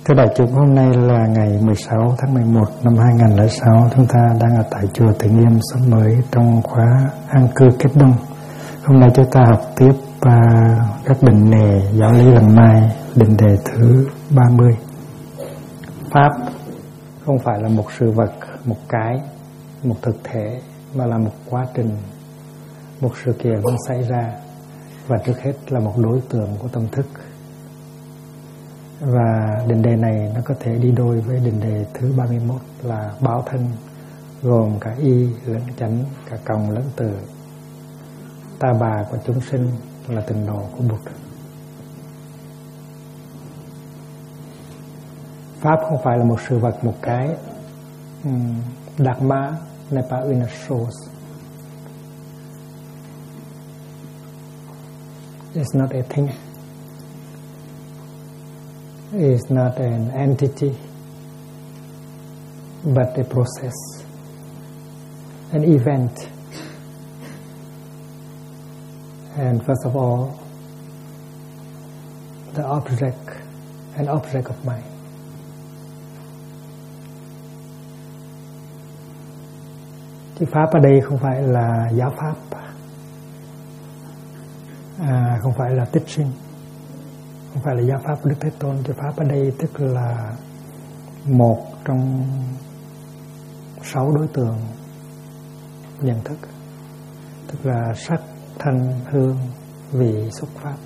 Thưa đại chúng, hôm nay là ngày 16 tháng 11 năm 2006. Chúng ta đang ở tại chùa Từ Nghiêm Xóm Mới trong khóa An Cư Kết Đông. Hôm nay chúng ta học tiếp các định đề giáo lý lần mai, định đề thứ 30. Pháp không phải là một sự vật, một cái, một thực thể, mà là một quá trình, một sự kiện đang xảy ra, và trước hết là một đối tượng của tâm thức. Và định đề này nó có thể đi đôi với định đề thứ 31 là báo thân, gồm cả y lẫn chánh, cả cộng lẫn từ, ta bà của chúng sinh là từng đồ của Bụt. Pháp không phải là một sự vật, một cái. Dharma n'est pas une chose. It's not a thing. Is not an entity, but a process, an event. And first of all, the object, an object of mind. Chữ Pháp ở đây không phải là giáo Pháp, không phải là tích sinh, không phải là giáo pháp của Đức Thế Tôn. Chữ Pháp ở đây tức là một trong 6 đối tượng nhận thức, tức là sắc, thanh, hương, vị, xúc, pháp.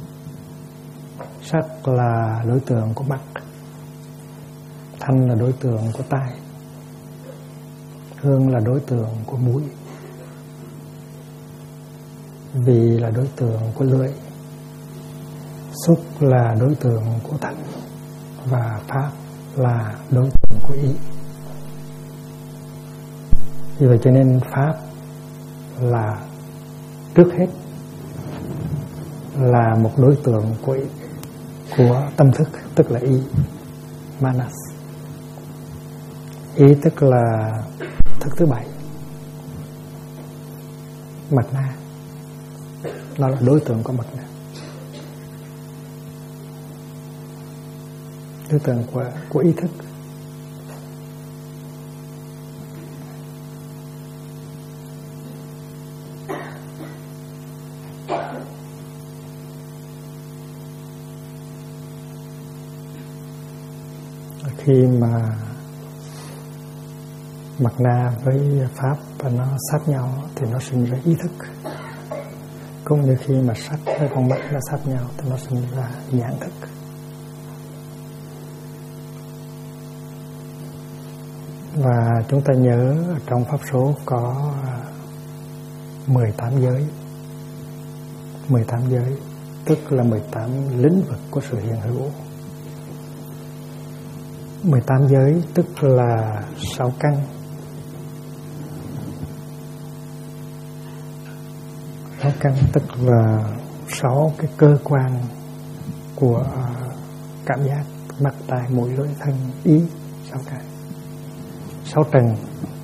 Sắc là đối tượng của mắt, thanh là đối tượng của tai, hương là đối tượng của mũi, vị là đối tượng của lưỡi, xúc là đối tượng của thân, và pháp là đối tượng của ý. Vì vậy cho nên pháp là trước hết là một đối tượng của tâm thức, tức là ý, manas. Ý tức là thức thứ 7, mạt na. Nó là đối tượng của mạt na, đối tượng của ý thức. Khi mà mạt na với pháp và nó sát nhau thì nó sinh ra ý thức, cũng như khi mà sắc với con mắt nó sát nhau thì nó sinh ra nhãn thức. Và chúng ta nhớ trong Pháp số có 18 giới. 18 giới tức là 18 lĩnh vực của sự hiện hữu. 18 giới tức là 6 căn. 6 căn tức là 6 cái cơ quan của cảm giác, mắt, tai, mũi, lưỡi, thân, ý, 6 cái. 6 trần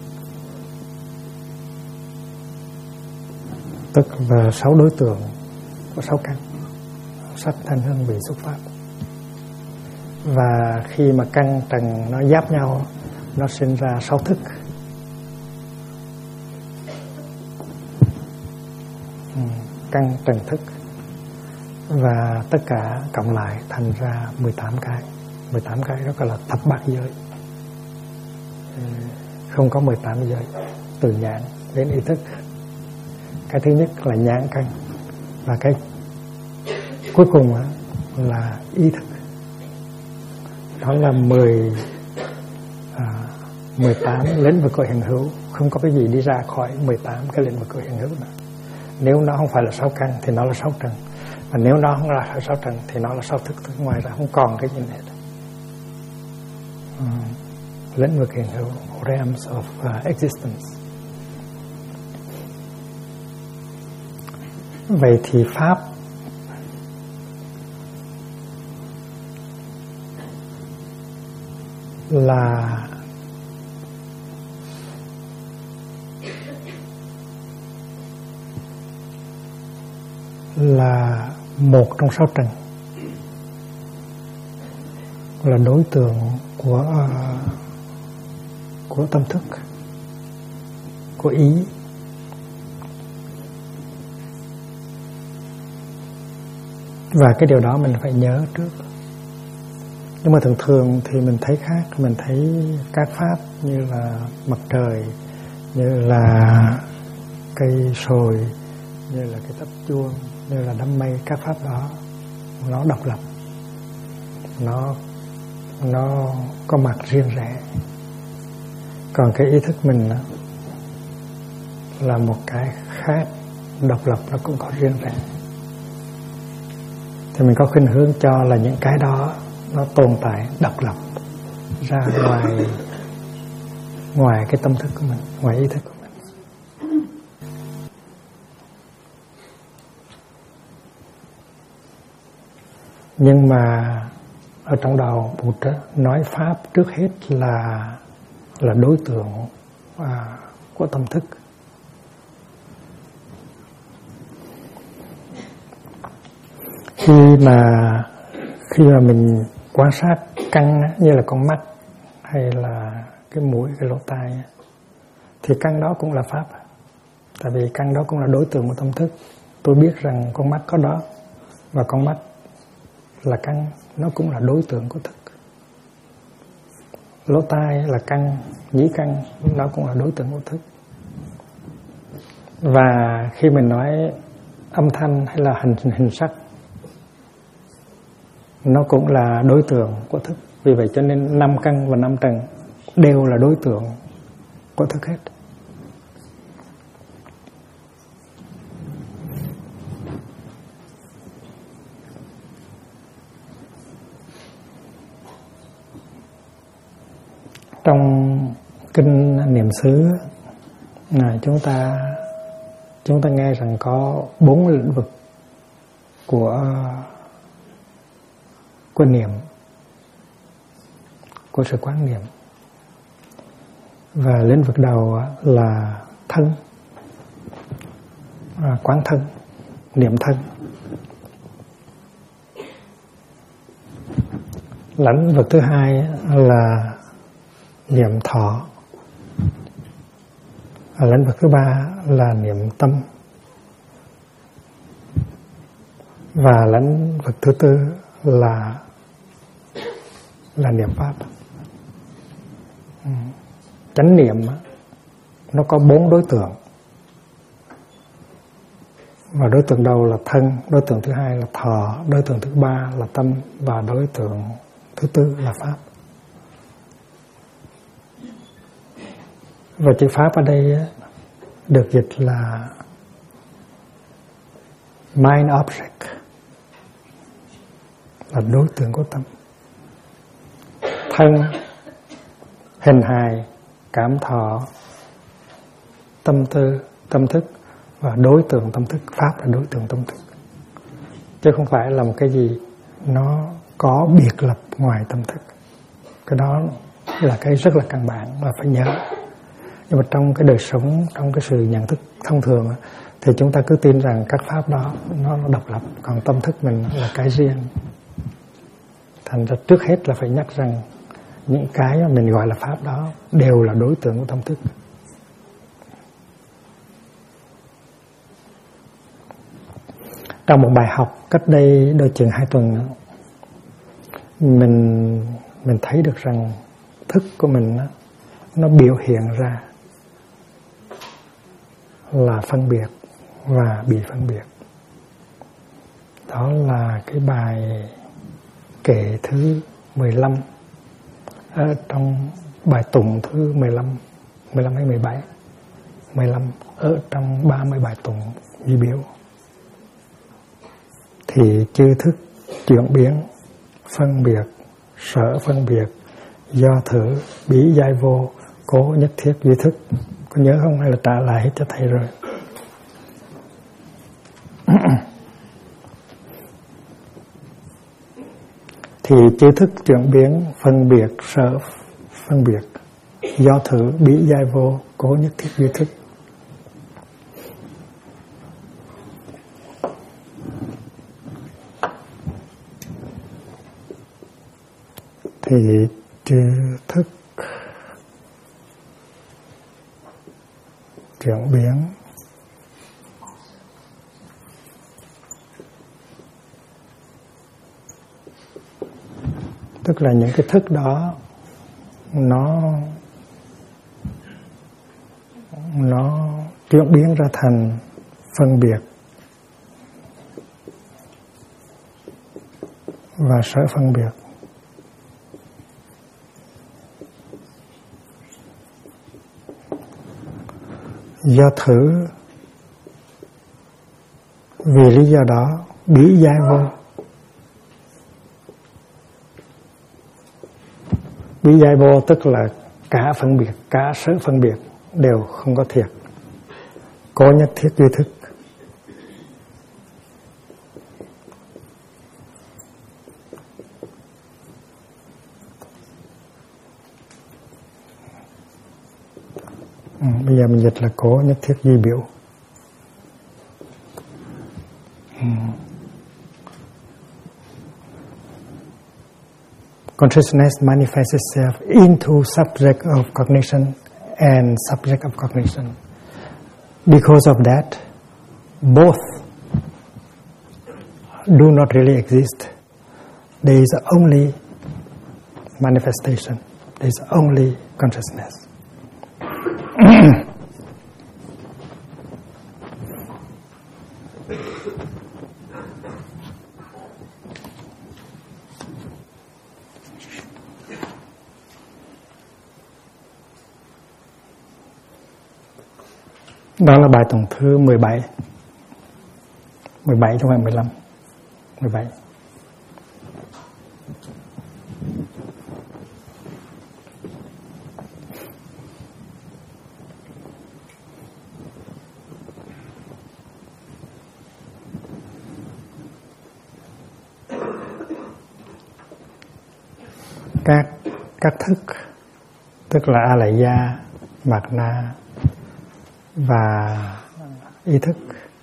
tức là 6 đối tượng của 6 căn: sắc, thanh, hương, vị, xúc, pháp. Và khi mà căn trần nó giáp nhau, nó sinh ra 6 thức. Căn trần thức. Và tất cả cộng lại thành ra 18 cái. 18 cái đó gọi là thập bát giới. Không có 18 giới, từ nhãn đến ý thức. Cái thứ nhất là nhãn căn, và cái cuối cùng là ý thức. Đó là 18 lĩnh vực của hiện hữu. Không có cái gì đi ra khỏi 18 cái lĩnh vực của hiện hữu nữa. Nếu nó không phải là 6 căn thì nó là 6 trần, và nếu nó không là 6 trần thì nó là 6 thức. Ngoài ra không còn cái gì hết. Lĩnh vực hiện hữu, realms of existence. Vậy thì pháp là một trong 6 trần. là đối tượng của tâm thức, của ý. Và cái điều đó mình phải nhớ trước. Nhưng mà thường thường thì mình thấy khác. Mình thấy các pháp như là mặt trời, như là cây sồi, như là cái tắp chuông, như là đám mây. Các pháp đó nó độc lập, nó có mặt riêng rẽ. Còn cái ý thức mình đó, là một cái khác, độc lập, nó cũng có riêng rẽ. Thì mình có khuynh hướng cho là những cái đó nó tồn tại độc lập ra ngoài cái tâm thức của mình, ngoài ý thức của mình. Nhưng mà ở trong đạo Bụt nói pháp trước hết là đối tượng của tâm thức. Khi mà mình quan sát căn như là con mắt hay là cái mũi, cái lỗ tai, thì căn đó cũng là pháp. Tại vì căn đó cũng là đối tượng của tâm thức. Tôi biết rằng con mắt có đó, và con mắt là căn, nó cũng là đối tượng của thức. Lỗ tai là căn, nhĩ căn, nó cũng là đối tượng của thức. Và khi mình nói âm thanh hay là hình sắc, nó cũng là đối tượng của thức. Vì vậy cho nên 5 căn và 5 trần đều là đối tượng của thức hết. Trong kinh Niệm xứ chúng ta nghe rằng có 4 lĩnh vực của niệm, của sự quán niệm. Và lĩnh vực đầu là thân, quán thân, niệm thân. Lĩnh vực thứ hai là niệm thọ. Lĩnh vực thứ ba là niệm tâm. Và lĩnh vực thứ tư là niệm pháp. Chánh niệm nó có 4 đối tượng. Và đối tượng đầu là thân, đối tượng thứ hai là thọ, đối tượng thứ ba là tâm, và đối tượng thứ tư là pháp. Và chữ pháp ở đây được dịch là mind object, là đối tượng của tâm. Thân, hình hài, cảm thọ, tâm tư, tâm thức, và đối tượng tâm thức. Pháp là đối tượng tâm thức, chứ không phải là một cái gì nó có biệt lập ngoài tâm thức. Cái đó là cái rất là căn bản và phải nhớ. Nhưng mà trong cái đời sống, trong cái sự nhận thức thông thường thì chúng ta cứ tin rằng các pháp đó nó độc lập, còn tâm thức mình là cái riêng. Thành ra trước hết là phải nhắc rằng những cái mà mình gọi là pháp đó đều là đối tượng của tâm thức. Trong một bài học cách đây đôi chừng 2 tuần, mình thấy được rằng thức của mình nó biểu hiện ra là phân biệt và bị phân biệt. Đó là cái bài kệ thứ 15 ở trong bài tụng thứ 15 hay 17, 15 ở trong 30 bài tụng duy biểu. Thì chư thức chuyển biến, phân biệt, sở phân biệt, do thử, bí giai vô, cố nhất thiết duy thức. Có nhớ không hay là trả lại hết cho thầy rồi? Thì chư thức chuyển biến, phân biệt, sở phân biệt, do thử, bí giai vô, cố nhất thiết duy thức. thì thức chuyển biến tức là những cái thức đó nó chuyển biến ra thành phân biệt và sở phân biệt. Do thử vì lý do đó bí giải vô. Bí giải vô tức là cả phân biệt, cả sở phân biệt đều không có thiệt, có nhất thiết duy thức. Bây giờ mình dịch là có nhất thiết duy biểu. Consciousness manifests itself into subject of cognition and subject of cognition. Because of that, both do not really exist. There is only manifestation. There is only consciousness. Đó là bài tổng thứ 17. 17 chứ không phải 15. 17. Các thức tức là a lại gia, mạt na và ý thức.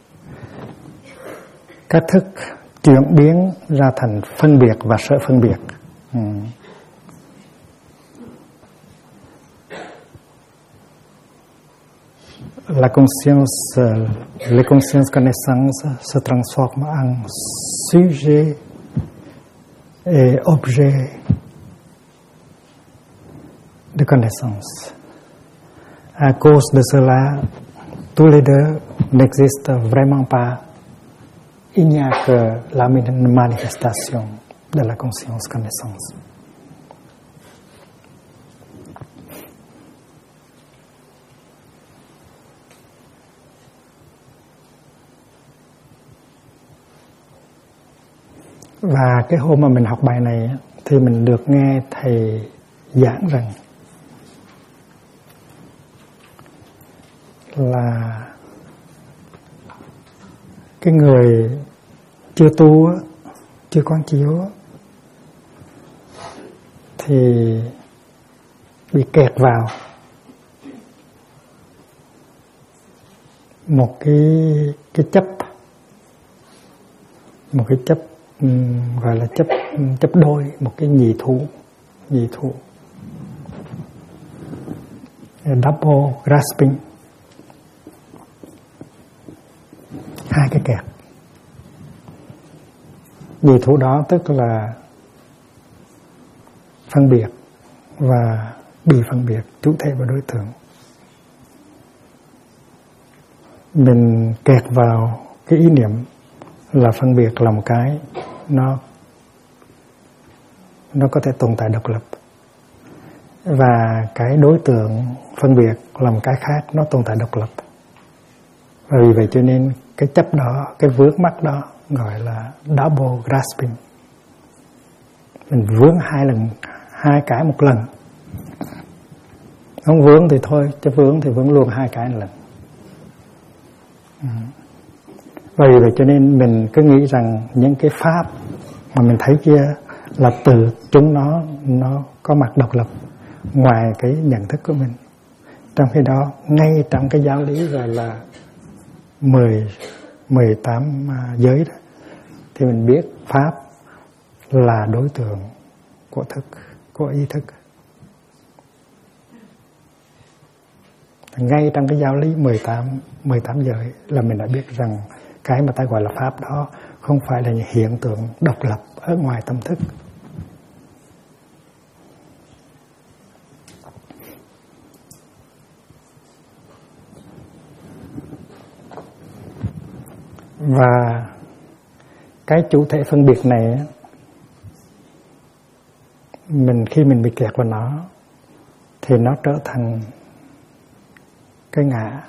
Các thức chuyển biến ra thành phân biệt và sở phân biệt. La conscience, les consciences connaissances se transforment en sujet et objet de connaissance. À cause de cela, tous les deux n'existent vraiment pas. Il n'y a que la manifestation de la conscience connaissance. Và cái hôm mà mình học bài này thì mình được nghe thầy giảng rằng là cái người chưa tu, chưa quán chiếu thì bị kẹt vào một cái chấp, một cái chấp gọi là chấp đôi, một cái nhị thủ, double grasping, hai cái kẹt. Nhị thủ đó tức là phân biệt và bị phân biệt, chủ thể và đối tượng. Mình kẹt vào cái ý niệm là phân biệt là một cái nó có thể tồn tại độc lập, và cái đối tượng phân biệt là một cái khác, nó tồn tại độc lập. Và vì vậy cho nên cái chấp đó, cái vướng mắc đó gọi là double grasping. Mình vướng hai cái một lần. Không vướng thì thôi, chứ vướng thì vướng luôn hai cái một lần. Và vì vậy cho nên mình cứ nghĩ rằng những cái pháp mà mình thấy kia là từ chúng nó có mặt độc lập ngoài cái nhận thức của mình. Trong khi đó, ngay trong cái giáo lý gọi là 18 giới đó, thì mình biết pháp là đối tượng của thức, của ý thức. Ngay trong cái giáo lý 18 giới là mình đã biết rằng cái mà ta gọi là pháp đó không phải là những hiện tượng độc lập ở ngoài tâm thức. Và cái chủ thể phân biệt này, khi mình bị kẹt vào nó thì nó trở thành cái ngã,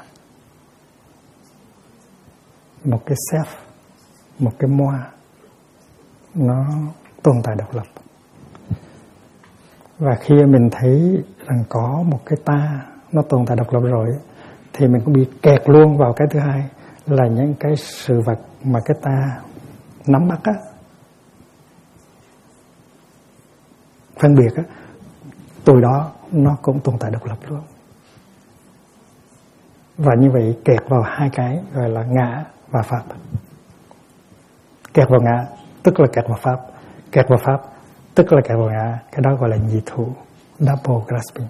một cái self, một cái moi, nó tồn tại độc lập. Và khi mình thấy rằng có một cái ta nó tồn tại độc lập rồi thì mình cũng bị kẹt luôn vào cái thứ hai, là những cái sự vật mà cái ta nắm bắt á, phân biệt á, từ đó nó cũng tồn tại độc lập luôn. Và như vậy kẹt vào hai cái gọi là ngã và pháp. Kẹt vào ngã tức là kẹt vào pháp, kẹt vào pháp tức là kẹt vào ngã. Cái đó gọi là nhị thủ, double grasping.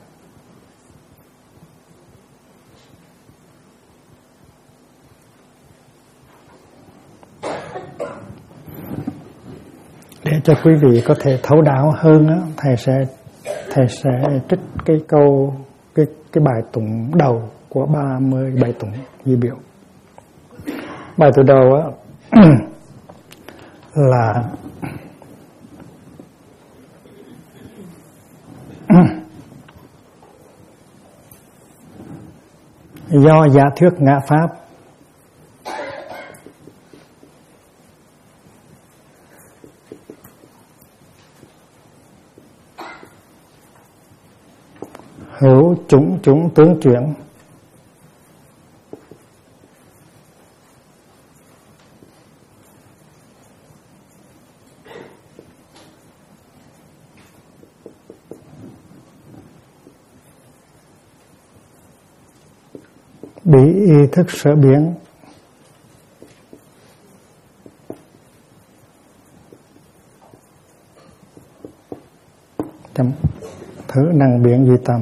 Để cho quý vị có thể thấu đáo hơn á, thầy sẽ trích cái câu cái bài tụng đầu của 37 tụng di biểu. Bài tụng đầu á là do giả thuyết ngã pháp hữu chủng chủng tướng chuyển, bị ý thức sở biến, thử năng biến duy tâm.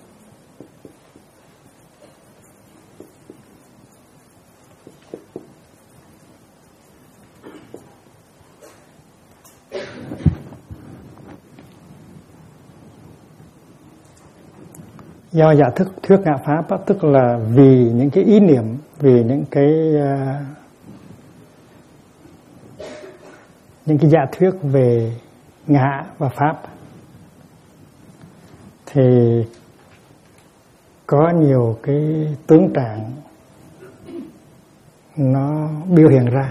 Do giả thuyết ngã pháp á, tức là vì những cái ý niệm, vì những cái giả thuyết về ngã và pháp thì có nhiều cái tướng trạng nó biểu hiện ra.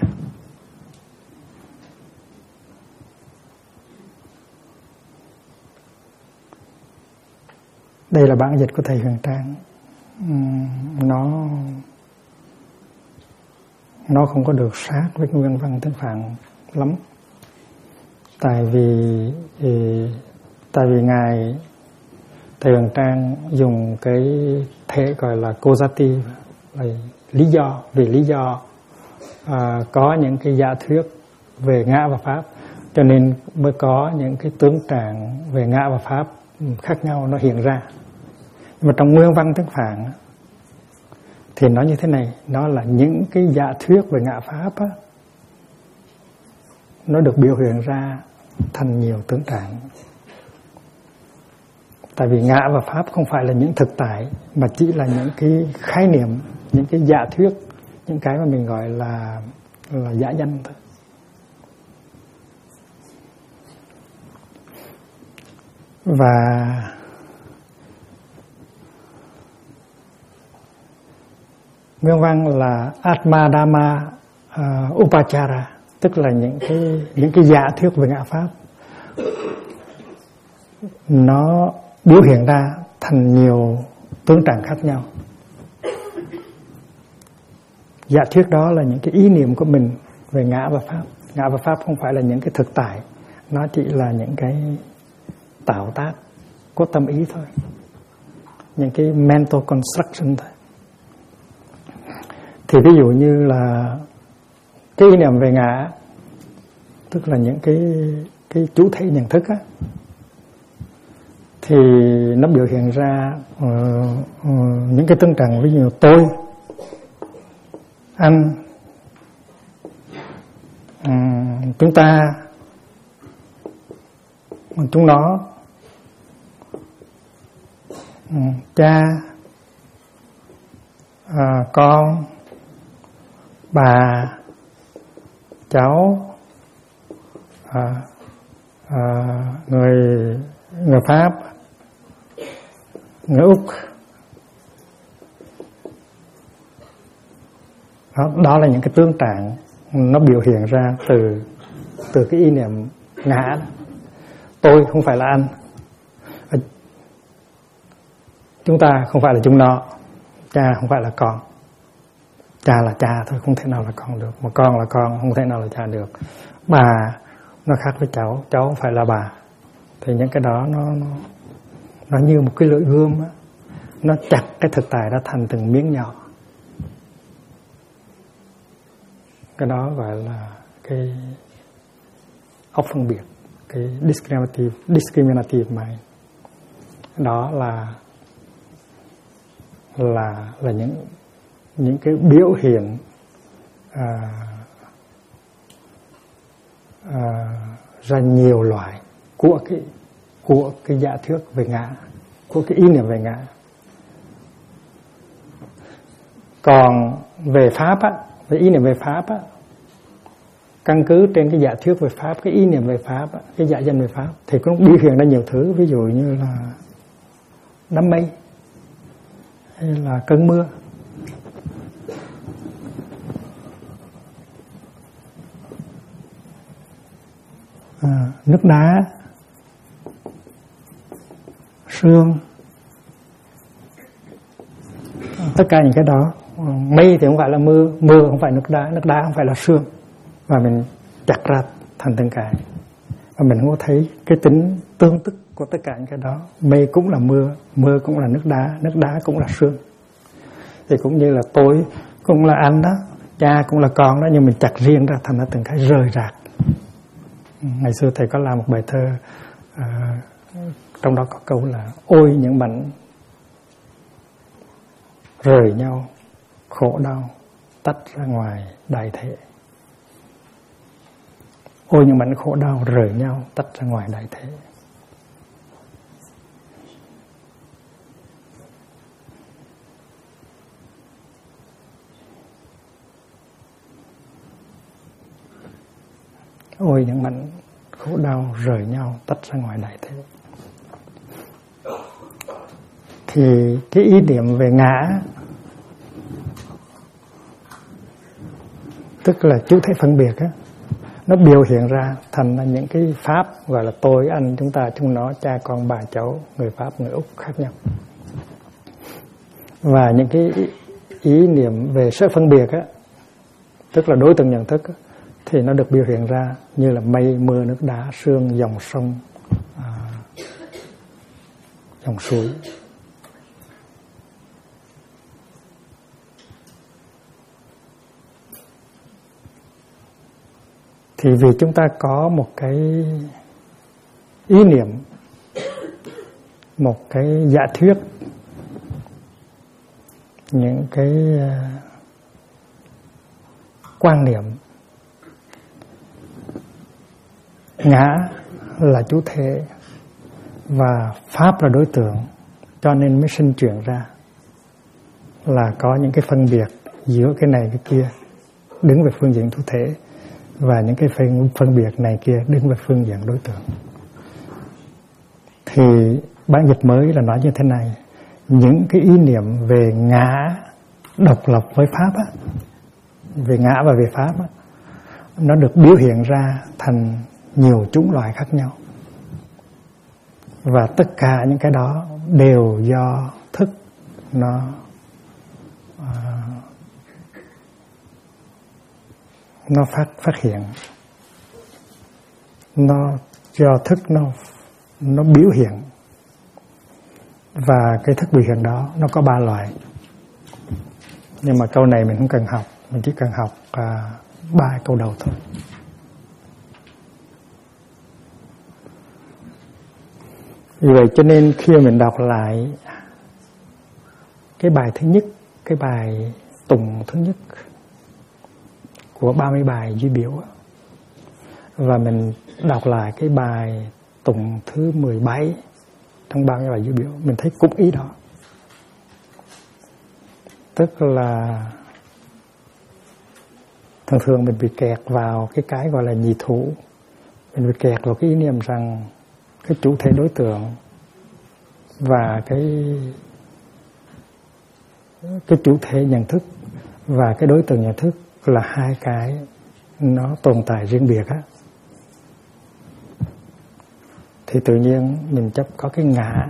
Đây là bản dịch của thầy Huyền Trang. Nó không có được sát với nguyên văn tiếng Phạn lắm. Tại vì ngài thầy Huyền Trang dùng cái thể gọi là causative, là lý do có những cái giả thuyết về ngã và pháp, cho nên mới có những cái tướng trạng về ngã và pháp khác nhau nó hiện ra. Nhưng mà trong nguyên văn tiếng Phạn thì nó như thế này, nó là những cái giả thuyết về ngã pháp á, nó được biểu hiện ra thành nhiều tướng trạng. Tại vì ngã và pháp không phải là những thực tại, mà chỉ là những cái khái niệm, những cái giả thuyết, những cái mà mình gọi là giả danh thôi. Và nguyên văn là Atma Dhamma Upachara, tức là những cái giả thuyết về ngã pháp nó biểu hiện ra thành nhiều tướng trạng khác nhau. Giả thuyết đó là những cái ý niệm của mình về ngã và pháp. Ngã và pháp không phải là những cái thực tại, nó chỉ là những cái tạo tác của tâm ý thôi, những cái mental construction thôi. Thì ví dụ như là cái ý niệm về ngã, tức là những cái chủ thể nhận thức á, thì nó biểu hiện ra những cái tương trạng, ví dụ tôi, anh, chúng ta, chúng nó, cha, con, bà, cháu, người Pháp, người Úc. Đó là những cái tương trạng nó biểu hiện ra từ cái ý niệm ngã. Tôi không phải là anh, chúng ta không phải là chúng nó, cha không phải là con. Cha là cha thôi, không thể nào là con được, mà con là con, không thể nào là cha được. Bà nó khác với cháu không phải là bà. Thì những cái đó nó như một cái lưỡi gươm á, nó chặt cái thực tại đó thành từng miếng nhỏ. Cái đó gọi là cái óc phân biệt, cái discriminative mind. Đó là những cái biểu hiện ra nhiều loại của cái giả thuyết về ngã, của cái ý niệm về ngã. Còn về Pháp á, về ý niệm về Pháp á, căn cứ trên cái giả thuyết về Pháp, cái ý niệm về Pháp á, cái giả danh về Pháp, thì cũng biểu hiện ra nhiều thứ, ví dụ như là đám mây hay là cơn mưa, nước đá, sương, tất cả những cái đó. Mây thì không phải là mưa, mưa không phải nước đá không phải là sương, và mình chặt ra thành từng cái, và mình không có thấy cái tính tương tức của tất cả những cái đó. Mây cũng là mưa, mưa cũng là nước đá cũng là sương. Thì cũng như là tôi cũng là anh đó, cha cũng là con đó, nhưng mình chặt riêng ra thành ra từng cái rời rạc. Ngày xưa thầy có làm một bài thơ, trong đó có câu là ôi những mảnh rời nhau, khổ đau tách ra ngoài đại thể. Ôi những mảnh khổ đau rời nhau tách ra ngoài đại thể. Ôi những mảnh khổ đau rời nhau tách ra ngoài đại thế. Thì cái ý niệm về ngã, tức là chủ thể phân biệt á, nó biểu hiện ra thành những cái pháp gọi là tôi, anh, chúng ta, chúng nó, cha, con, bà, cháu, người Pháp, người Úc khác nhau. Và những cái ý niệm về sự phân biệt á, tức là đối tượng nhận thức á, thì nó được biểu hiện ra như là mây, mưa, nước đá, sương, dòng sông, dòng suối. Thì vì chúng ta có một cái ý niệm, một cái giả thuyết, những cái quan niệm ngã là chủ thể và pháp là đối tượng, cho nên mới sinh chuyển ra là có những cái phân biệt giữa cái này cái kia đứng về phương diện chủ thể, và những cái phân biệt này kia đứng về phương diện đối tượng. Thì bản dịch mới là nói như thế này: những cái ý niệm về ngã độc lập với pháp á, về ngã và về pháp á, nó được biểu hiện ra thành nhiều chủng loại khác nhau, và tất cả những cái đó đều do thức nó phát hiện, nó do thức nó biểu hiện. Và cái thức biểu hiện đó nó có 3 loại. Nhưng mà câu này mình không cần học, mình chỉ cần học 3 câu đầu thôi. Vì vậy cho nên khi mình đọc lại cái bài thứ nhất, cái bài tụng thứ nhất của 30 bài duy biểu, và mình đọc lại cái bài tụng thứ 17 trong 30 bài duy biểu, mình thấy cũng ý đó. Tức là thường thường mình bị kẹt vào cái gọi là nhị thủ. Mình bị kẹt vào cái ý niệm rằng cái chủ thể đối tượng và cái chủ thể nhận thức và cái đối tượng nhận thức là hai cái nó tồn tại riêng biệt á. Thì tự nhiên mình chấp có cái ngã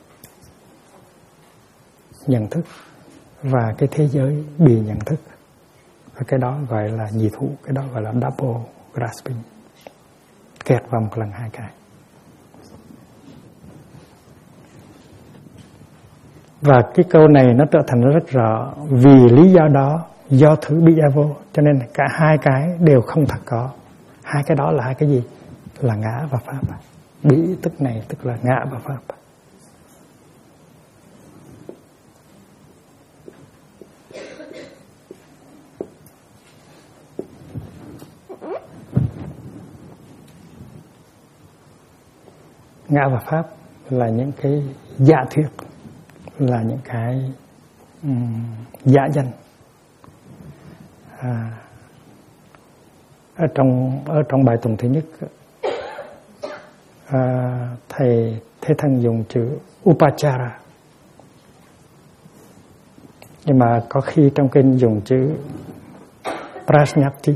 nhận thức và cái thế giới bị nhận thức, và cái đó gọi là nhị thủ, cái đó gọi là double grasping, kẹt vào một lần hai cái. Và cái câu này nó trở thành rất rõ, vì lý do đó, do thứ bị vô, cho nên cả hai cái đều không thật có. Hai cái đó là hai cái gì? Là ngã và pháp. Bị tức này tức là ngã và pháp. Ngã và pháp là những cái giả thuyết, là những cái giả danh. Ở trong bài tụng thứ nhất, thầy Thế Thân dùng chữ upachara, nhưng mà có khi trong kinh dùng chữ prajnapti.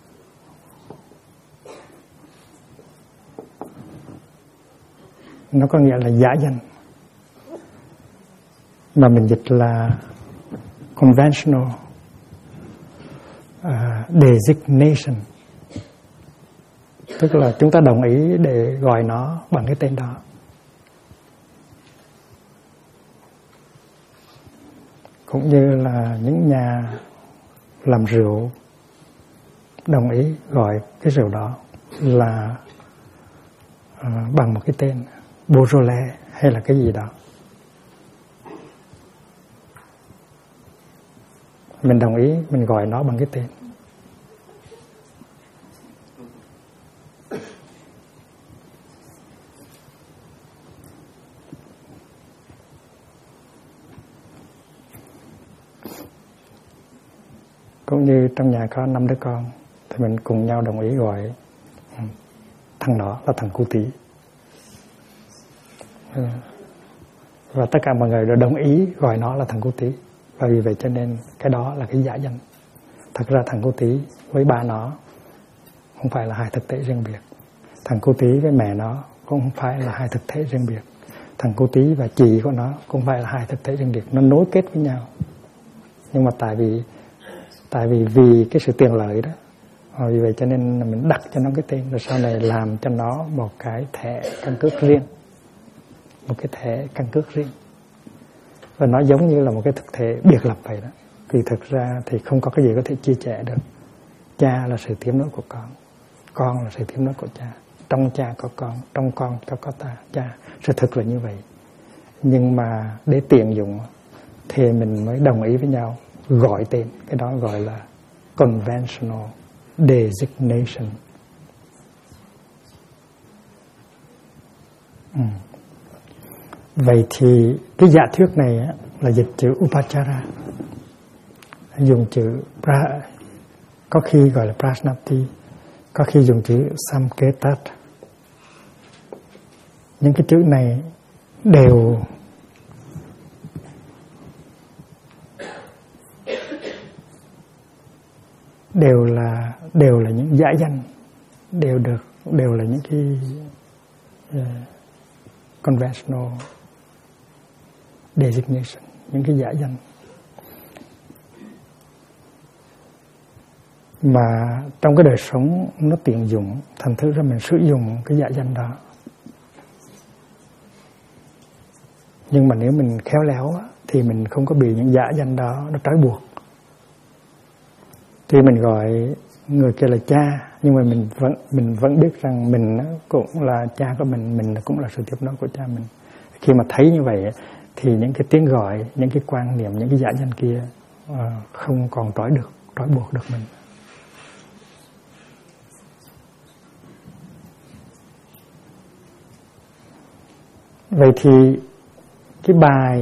Nó có nghĩa là giả danh, mà mình dịch là conventional designation, tức là chúng ta đồng ý để gọi nó bằng cái tên đó. Cũng như là những nhà làm rượu đồng ý gọi cái rượu đó là bằng một cái tên Beaujolais hay là cái gì đó. Mình đồng ý, mình gọi nó bằng cái tên. Cũng như trong nhà có 5 đứa con thì mình cùng nhau đồng ý gọi thằng đó là thằng Cu Tí. Và tất cả mọi người đều đồng ý gọi nó là thằng Cu Tí. Và vì vậy cho nên cái đó là cái giả danh. Thật ra thằng Cu Tí với ba nó không phải là hai thực thể riêng biệt. Thằng Cu Tí với mẹ nó cũng không phải là hai thực thể riêng biệt. Thằng Cu Tí và chị của nó cũng không phải là hai thực thể riêng biệt. Nó nối kết với nhau. Nhưng mà tại vì cái sự tiện lợi đó, vì vậy cho nên mình đặt cho nó cái tên, rồi sau này làm cho nó một cái thẻ căn cước riêng, một cái thẻ căn cước riêng, và nó giống như là một cái thực thể biệt lập vậy đó. Vì thực ra thì không có cái gì có thể chia sẻ được. Cha là sự tiếp nối của con là sự tiếp nối của cha. Trong cha có con, trong con có ta, cha. Sự thực là như vậy. Nhưng mà để tiện dụng thì mình mới đồng ý với nhau gọi tên. Cái đó gọi là conventional designation. Vậy thì cái giả thuyết này là dịch chữ upachara, dùng chữ có khi gọi là prajnapti, có khi dùng chữ samketat. Những cái chữ này đều là những giả danh, đều là những cái conventional designation, những cái giả danh mà trong cái đời sống nó tiện dụng, thành thử ra mình sử dụng cái giả danh đó. Nhưng mà nếu mình khéo léo thì mình không có bị những giả danh đó nó trói buộc. Thì mình gọi người kia là cha, nhưng mà mình vẫn biết rằng mình cũng là cha của mình cũng là sự tiếp nối của cha mình. Khi mà thấy như vậy thì những cái tiếng gọi, những cái quan niệm, những cái giả danh kia không còn trói buộc được mình. Vậy thì cái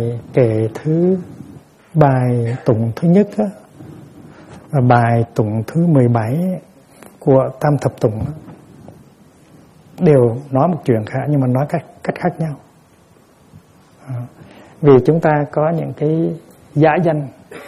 bài tụng thứ nhất á, và bài tụng thứ 17 của Tam Thập Tụng á, đều nói một chuyện khác nhưng mà nói cách khác nhau. Vì chúng ta có những cái giả danh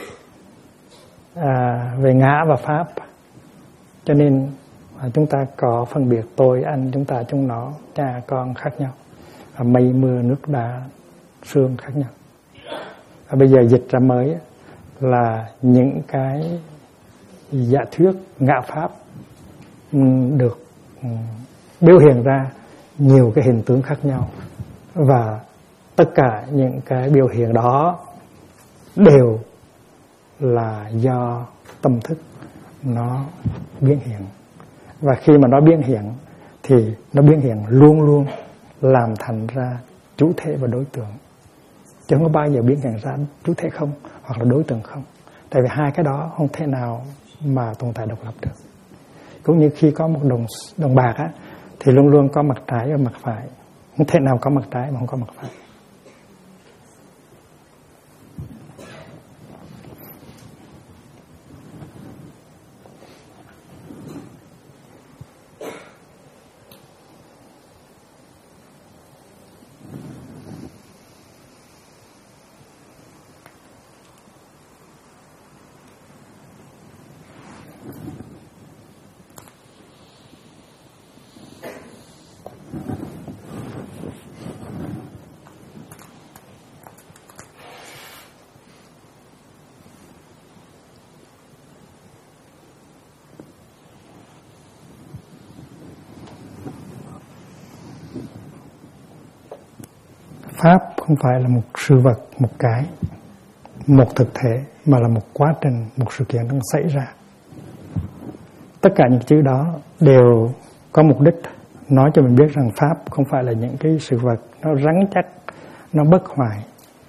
về ngã và pháp, cho nên chúng ta có phân biệt tôi, anh, chúng ta, chúng nó, cha, con khác nhau, mây, mưa, nước, đá, sương khác nhau. Bây giờ dịch ra mới là những cái giả thuyết ngã pháp được biểu hiện ra nhiều cái hình tướng khác nhau, và tất cả những cái biểu hiện đó đều là do tâm thức nó biến hiện. Và khi mà nó biến hiện thì nó biến hiện luôn luôn làm thành ra chủ thể và đối tượng, chứ không có bao giờ biến hiện ra chủ thể không hoặc là đối tượng không. Tại vì hai cái đó không thể nào mà tồn tại độc lập được. Cũng như khi có một đồng bạc á, thì luôn luôn có mặt trái và mặt phải, không thể nào có mặt trái mà không có mặt phải. Pháp không phải là một sự vật, một thực thể, mà là một quá trình, một sự kiện đang xảy ra. Tất cả những chữ đó đều có mục đích nói cho mình biết rằng Pháp không phải là những cái sự vật nó rắn chắc, nó bất hoại.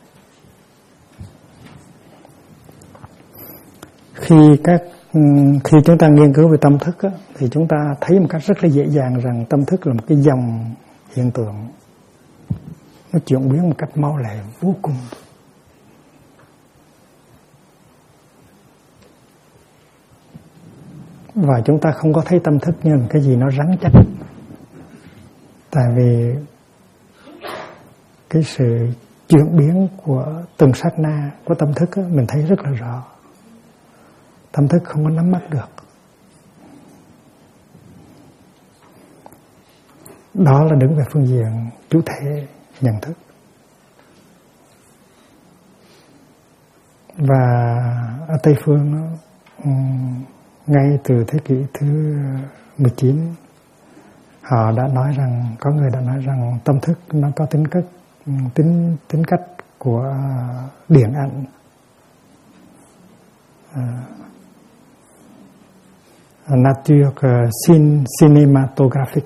Khi chúng ta nghiên cứu về tâm thức á, thì chúng ta thấy một cách rất là dễ dàng rằng tâm thức là một cái dòng hiện tượng, nó chuyển biến một cách mau lẹ vô cùng. Và chúng ta không có thấy tâm thức như một cái gì nó rắn chắc. Tại vì cái sự chuyển biến của từng sát na của tâm thức á, mình thấy rất là rõ. Tâm thức không có nắm bắt được. Đó là đứng về phương diện chủ thể nhận thức. Và ở Tây Phương ngay từ thế kỷ thứ 19, họ đã nói rằng, có người đã nói rằng tâm thức nó có tính cách của điện ảnh, nature cinematographic,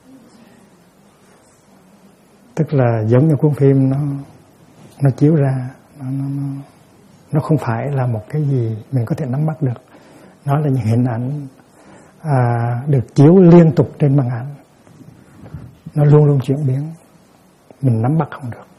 tức là giống như cuốn phim nó chiếu ra, nó không phải là một cái gì mình có thể nắm bắt được. Nó là những hình ảnh được chiếu liên tục trên màn ảnh, nó luôn luôn chuyển biến, mình nắm bắt không được.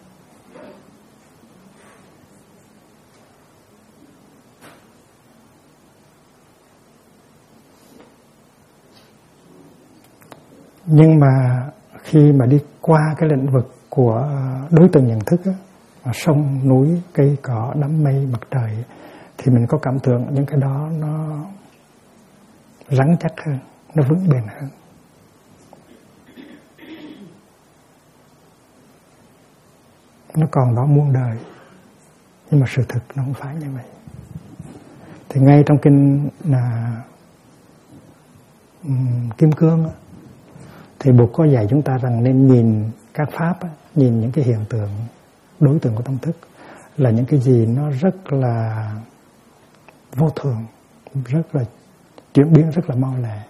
Nhưng mà khi mà đi qua cái lĩnh vực của đối tượng nhận thức á, sông, núi, cây, cỏ, đám mây, mặt trời, thì mình có cảm tưởng những cái đó nó rắn chắc hơn, nó vững bền hơn. Nó còn đó muôn đời, nhưng mà sự thực nó không phải như vậy. Thì ngay trong kinh là Kim Cương á, thì Bụt có dạy chúng ta rằng nên nhìn các pháp á, nhìn những cái hiện tượng, đối tượng của tâm thức là những cái gì nó rất là vô thường, rất là chuyển biến rất là mau lẹ.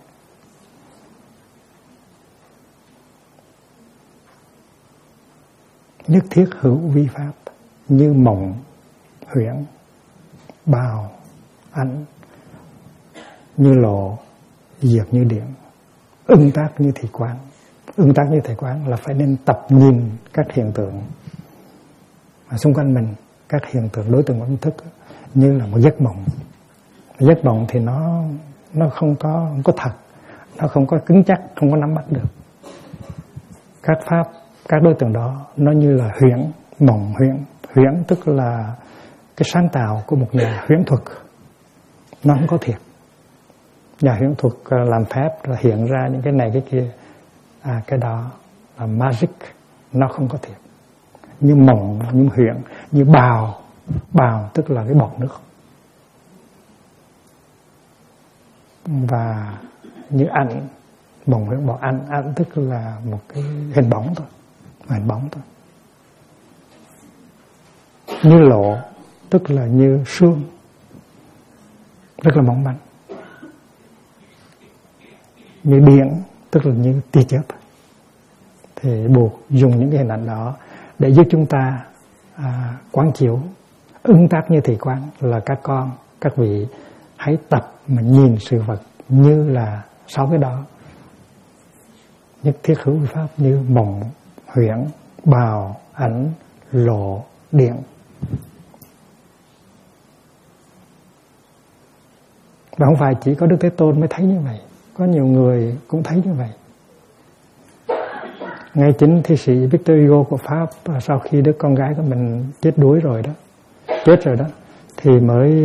Nhất thiết hữu vi pháp, như mộng huyễn, bào ảnh, như lộ diệt như điện, ưng tác như thị quán. Ưng tác như thị quán là phải nên tập nhìn các hiện tượng xung quanh mình, các hiện tượng đối tượng tâm thức như là một giấc mộng. Giấc mộng thì nó không có thật, nó không có cứng chắc, không có nắm bắt được. Các pháp, các đối tượng đó nó như là huyễn, mộng huyễn. Huyễn tức là cái sáng tạo của một nhà huyễn thuật, nó không có thiệt. Nhà huyễn thuật làm phép là hiện ra những cái này cái kia, cái đó là magic, nó không có thiệt. Như mộng, như huyễn, như bào tức là cái bọt nước, và như ảnh, mộng huyễn bọt ảnh tức là một cái hình bóng thôi, Như lộ tức là như sương, rất là mỏng manh. Như điện tức là như tia chớp. Thì buộc dùng những cái hình ảnh đó để giúp chúng ta quán chiếu. Ứng tác như thị quán là các vị hãy tập mà nhìn sự vật như là 6 cái đó. Nhất thiết hữu vi pháp, như mộng huyễn, bào ảnh, lộ, điện. Và không phải chỉ có Đức Thế Tôn mới thấy như vậy, có nhiều người cũng thấy như vậy. Ngay chính thi sĩ Victor Hugo của Pháp, sau khi đứa con gái của mình chết rồi đó, thì mới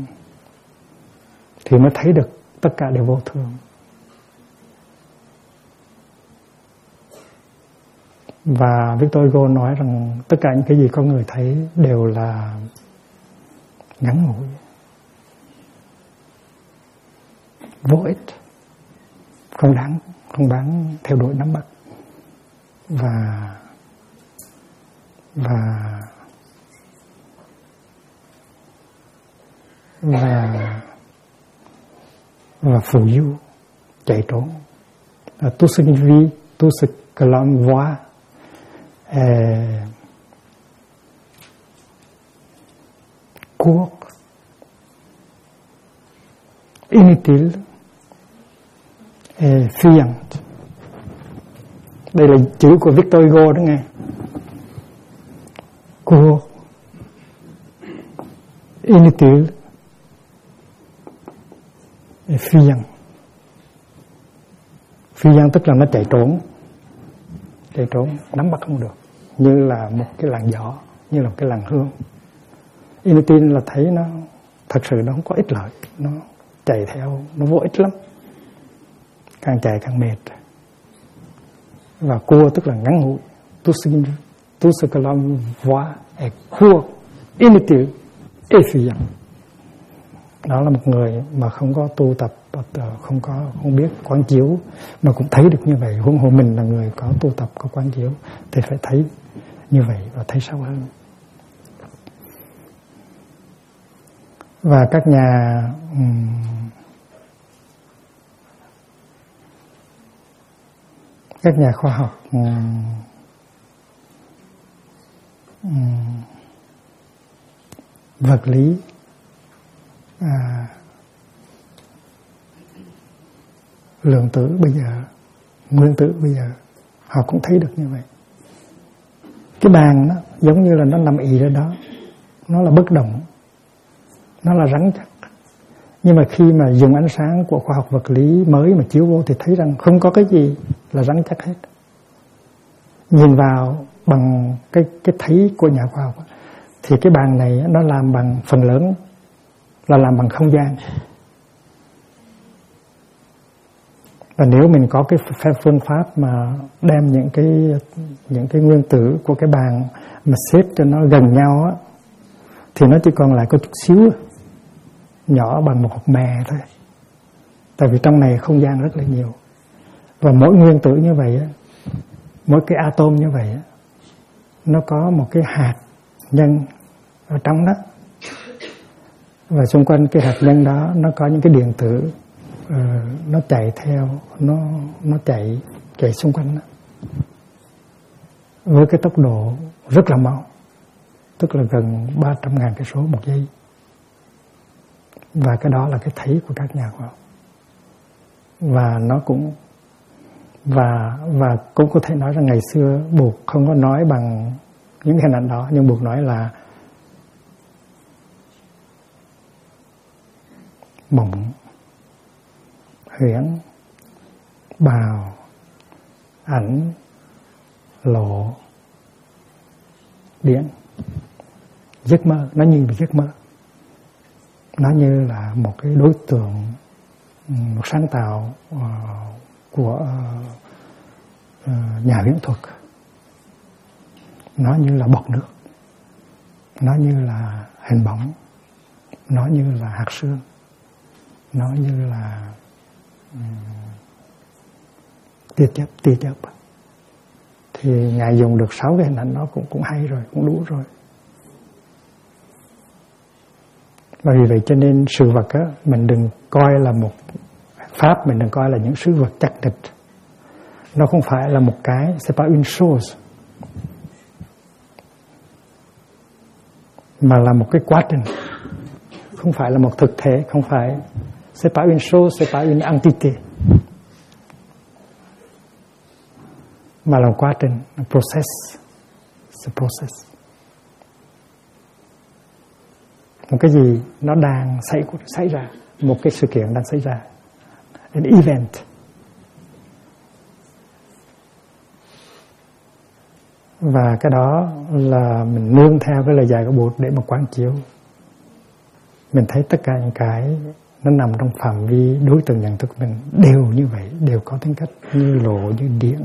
thấy được tất cả đều vô thường. Và Victor Hugo nói rằng tất cả những cái gì con người thấy đều là ngắn ngủi, vô ích, không đáng theo đuổi nắm bắt. Và phù du, chạy trốn. Tout ce qui vit, tout ce que l'homme voit est court, inutile et fuyant. Đây là chữ của Victor Hugo đó nghe. Court, inutile et fuyant. Fuyant tức là nó chạy trốn, nắm bắt không được, như là một cái làn gió, như là một cái làn hương. Inutile là thấy nó thật sự nó không có ích lợi, nó chạy theo nó vô ích lắm, càng chạy càng mệt. Và court tức là ngắn ngủi. Tout ce que l'homme voit est court, inutile et fuyant. Đó là một người mà không có tu tập, không biết quán chiếu mà cũng thấy được như vậy. Huống hồ mình là người có tu tập, có quán chiếu thì phải thấy như vậy và thấy sâu hơn. Và các nhà khoa học vật lý lượng tử bây giờ, nguyên tử bây giờ, họ cũng thấy được như vậy. Cái bàn nó giống như là nó nằm ì ra đó, nó là bất động, nó là rắn chắc. Nhưng mà khi mà dùng ánh sáng của khoa học vật lý mới mà chiếu vô thì thấy rằng không có cái gì là rắn chắc hết. Nhìn vào bằng cái thấy của nhà khoa học thì cái bàn này nó làm bằng, phần lớn là làm bằng không gian. Và nếu mình có cái phương pháp mà đem những cái nguyên tử của cái bàn mà xếp cho nó gần nhau á, thì nó chỉ còn lại có chút xíu, nhỏ bằng một hộp mè thôi. Tại vì trong này không gian rất là nhiều. Và mỗi nguyên tử như vậy á, mỗi cái atom như vậy á, nó có một cái hạt nhân ở trong đó. Và xung quanh cái hạt nhân đó nó có những cái điện tử nó chạy theo, nó chạy xung quanh đó, với cái tốc độ rất là mau, tức là gần 300.000 cây số một giây. Và cái đó là cái thấy của các nhà khoa học. Và nó cũng và cũng có thể nói rằng ngày xưa Bụt không có nói bằng những hình ảnh đó, nhưng Bụt nói là mộng, huyễn, bào, ảnh, lộ, điển, giấc mơ. Nó như một giấc mơ, nó như là một cái đối tượng, một sáng tạo của nhà huyễn thuật. Nó như là bọt nước, nó như là hình bóng, nó như là hạt sương, nó như là tia chớp. Thì Ngài dùng được 6 cái hình ảnh đó cũng hay rồi, cũng đủ rồi. Và vì vậy cho nên sự vật á, mình đừng coi là một pháp, mình đừng coi là những sự vật chắc nịch. Nó không phải là một cái, c'est pas une chose, mà là một cái quá trình. Không phải là một thực thể, không phải, c'est pas une chose, c'est pas une entité, mà là một quá trình, một process, c'est process. Một cái gì nó đang xảy ra, một cái sự kiện đang xảy ra, an event. Và cái đó là mình nương theo cái lời dạy của Bụt để mà quán chiếu. Mình thấy tất cả những cái nó nằm trong phạm vi đối tượng nhận thức mình đều như vậy, đều có tính cách như lộ, như điển,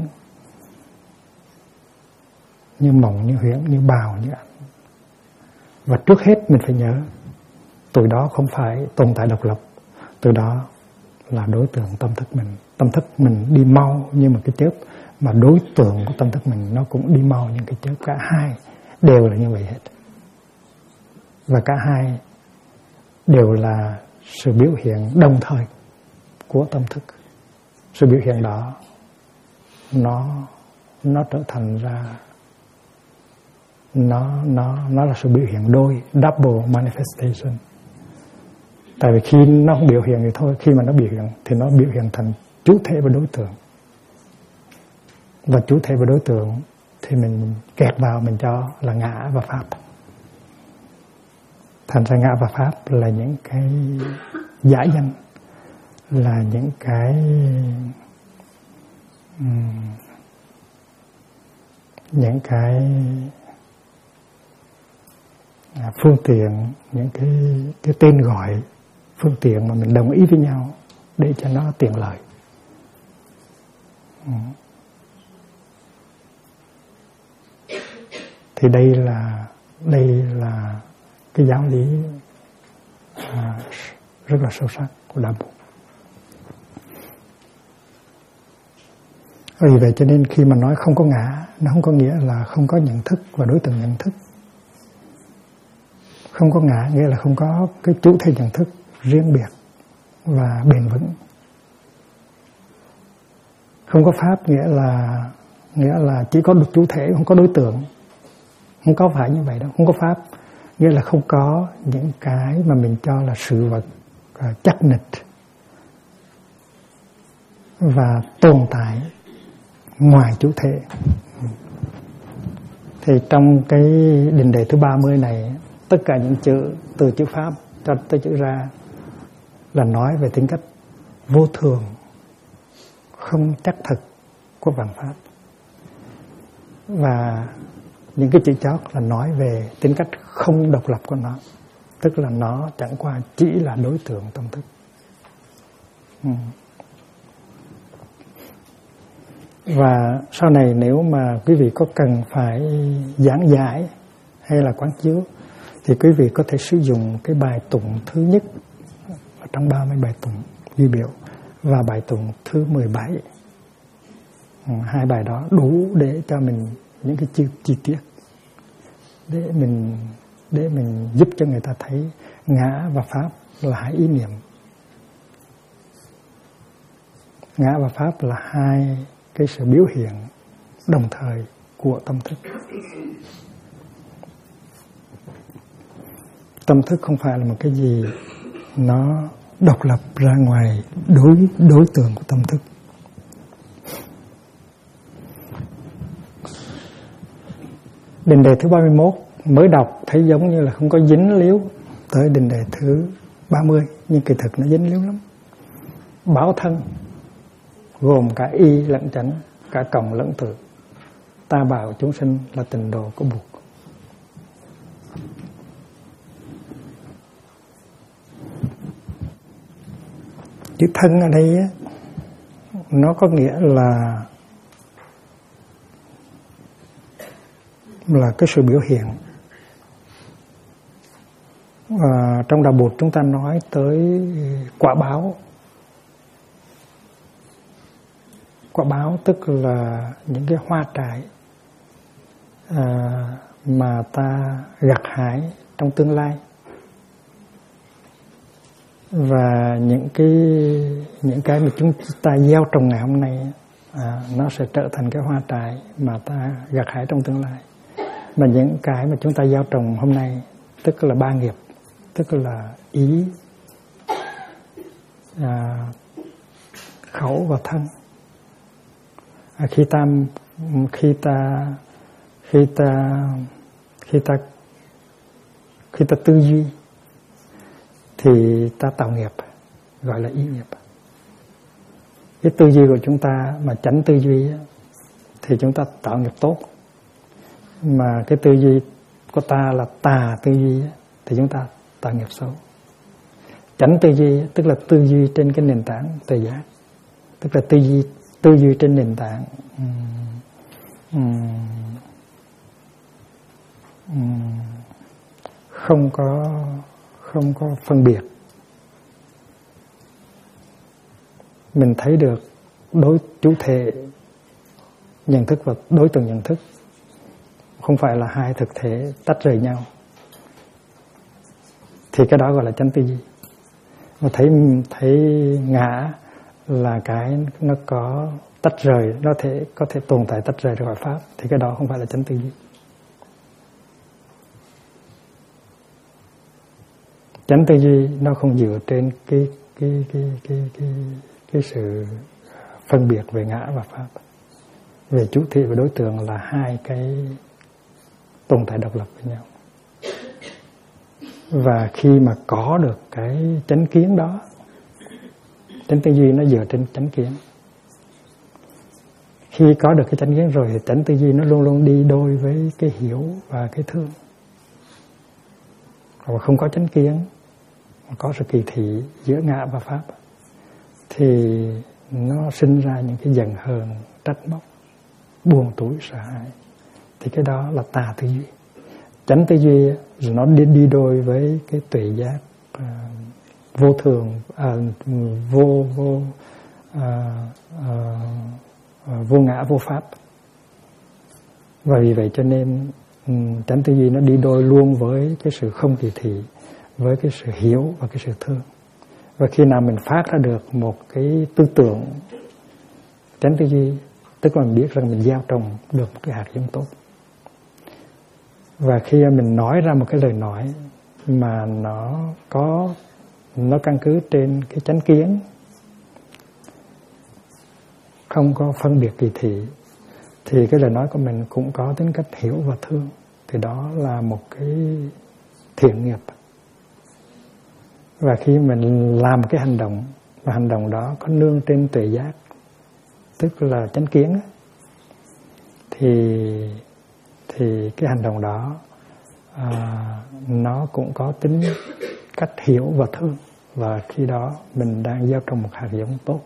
như mộng, như huyễn, như bào, như ảnh. Và trước hết mình phải nhớ, từ đó không phải tồn tại độc lập, từ đó là đối tượng tâm thức mình. Tâm thức mình đi mau như một cái chớp, mà đối tượng của tâm thức mình nó cũng đi mau như cái chớp. Cả hai đều là như vậy hết. Và cả hai đều là sự biểu hiện đồng thời của tâm thức. Sự biểu hiện đó nó trở thành ra, nó là sự biểu hiện đôi, double manifestation. Tại vì khi nó không biểu hiện thì thôi, khi mà nó biểu hiện thì nó biểu hiện thành chủ thể và đối tượng. Và chủ thể và đối tượng thì mình kẹt vào, mình cho là ngã và pháp. Thành ra ngã và pháp là những cái giả danh, là những cái phương tiện, những cái tên gọi phương tiện mà mình đồng ý với nhau để cho nó tiện lợi. Thì đây là cái giáo lý rất là sâu sắc của Đạo Bụt. Vì vậy cho nên khi mà nói không có ngã, nó không có nghĩa là không có nhận thức và đối tượng nhận thức. Không có ngã nghĩa là không có cái chủ thể nhận thức riêng biệt và bền vững. Không có pháp nghĩa là chỉ có được chủ thể, không có đối tượng. Không có phải như vậy đâu. Không có pháp nghĩa là không có những cái mà mình cho là sự vật chắc nịch và tồn tại ngoài chủ thể. Thì trong cái định đề thứ 30 này, tất cả những chữ, từ chữ pháp cho tới chữ ra, là nói về tính cách vô thường, không chắc thực của vạn pháp. Và những cái chữ chót là nói về tính cách không độc lập của nó, tức là nó chẳng qua chỉ là đối tượng tâm thức. Và sau này nếu mà quý vị có cần phải giảng giải hay là quán chiếu thì quý vị có thể sử dụng cái bài tụng thứ nhất ở trong 30 bài tụng ghi biểu và bài tụng thứ 17. Hai bài đó đủ để cho mình những cái chi tiết để mình giúp cho người ta thấy ngã và pháp là hai ý niệm. Ngã và pháp là hai cái sự biểu hiện đồng thời của tâm thức. Tâm thức không phải là một cái gì nó độc lập ra ngoài đối tượng của tâm thức. Định đề thứ 31 mới đọc thấy giống như là không có dính líu tới định đề thứ 30, nhưng kỳ thực nó dính líu lắm. Báo thân gồm cả y lẫn chánh, cả cộng lẫn tự. Ta bảo chúng sinh là tịnh độ có buộc. Chữ thân ở đây nó có nghĩa là cái sự biểu hiện. Trong đạo Bụt chúng ta nói tới quả báo. Quả báo tức là những cái hoa trái mà ta gặt hái trong tương lai, và những cái mà chúng ta gieo trồng ngày hôm nay nó sẽ trở thành cái hoa trái mà ta gặt hái trong tương lai. Mà những cái mà chúng ta gieo trồng hôm nay tức là ba nghiệp, tức là ý, khẩu và thân. Khi ta tư duy thì ta tạo nghiệp, gọi là ý nghiệp. Cái tư duy của chúng ta mà tránh tư duy thì chúng ta tạo nghiệp tốt, mà cái tư duy của ta là tà tư duy thì chúng ta tạo nghiệp xấu. Tránh tư duy tức là tư duy trên cái nền tảng tuệ giác, tức là tư duy trên nền tảng không có phân biệt. Mình thấy được chủ thể nhận thức và đối tượng nhận thức, không phải là hai thực thể tách rời nhau, thì cái đó gọi là chánh tư duy. Mà thấy ngã là cái nó có tách rời, nó có thể tồn tại tách rời khỏi pháp, thì cái đó không phải là chánh tư duy. Chánh tư duy nó không dựa trên cái sự phân biệt về ngã và pháp, về chủ thể và đối tượng là hai cái tồn tại độc lập với nhau. Và khi mà có được cái chánh kiến đó, chánh tư duy nó dựa trên chánh kiến. Khi có được cái chánh kiến rồi thì chánh tư duy nó luôn luôn đi đôi với cái hiểu và cái thương. Và không có chánh kiến, có sự kỳ thị giữa ngã và pháp, thì nó sinh ra những cái giận hờn, trách móc, buồn tủi, sợ hãi. Thì cái đó là tà tư duy. Chánh tư duy rồi nó đi đôi với cái tuệ giác vô thường, vô ngã vô pháp. Và vì vậy cho nên chánh tư duy nó đi đôi luôn với cái sự không kỳ thị, với cái sự hiểu và cái sự thương. Và khi nào mình phát ra được một cái tư tưởng chánh tư duy, tức là mình biết rằng mình gieo trồng được một cái hạt giống tốt. Và khi mình nói ra một cái lời nói mà nó căn cứ trên cái chánh kiến, không có phân biệt kỳ thị, thì cái lời nói của mình cũng có tính cách hiểu và thương, thì đó là một cái thiện nghiệp. Và khi mình làm cái hành động, và hành động đó có nương trên tuệ giác, tức là chánh kiến, thì cái hành động đó nó cũng có tính cách hiểu và thương, và khi đó mình đang gieo trồng một hạt giống tốt.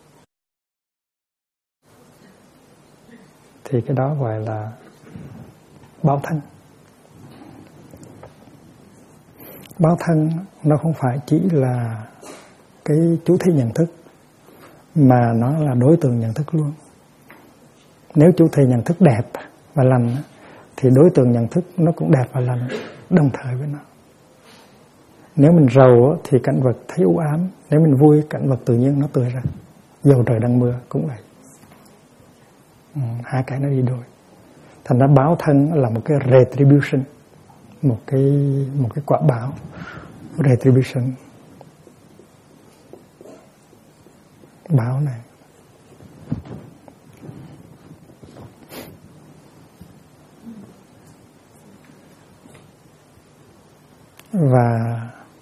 Thì cái đó gọi là báo thân. Báo thân nó không phải chỉ là cái chủ thể nhận thức, mà nó là đối tượng nhận thức luôn. Nếu chủ thể nhận thức đẹp và lành thì đối tượng nhận thức nó cũng đẹp và lành đồng thời với nó. Nếu mình rầu thì cảnh vật thấy u ám, nếu mình vui cảnh vật tự nhiên nó tươi ra. dầu trời đang mưa cũng vậy. Hai cái nó đi đôi. Thành ra báo thân là một cái retribution, một cái quả báo retribution. Báo này và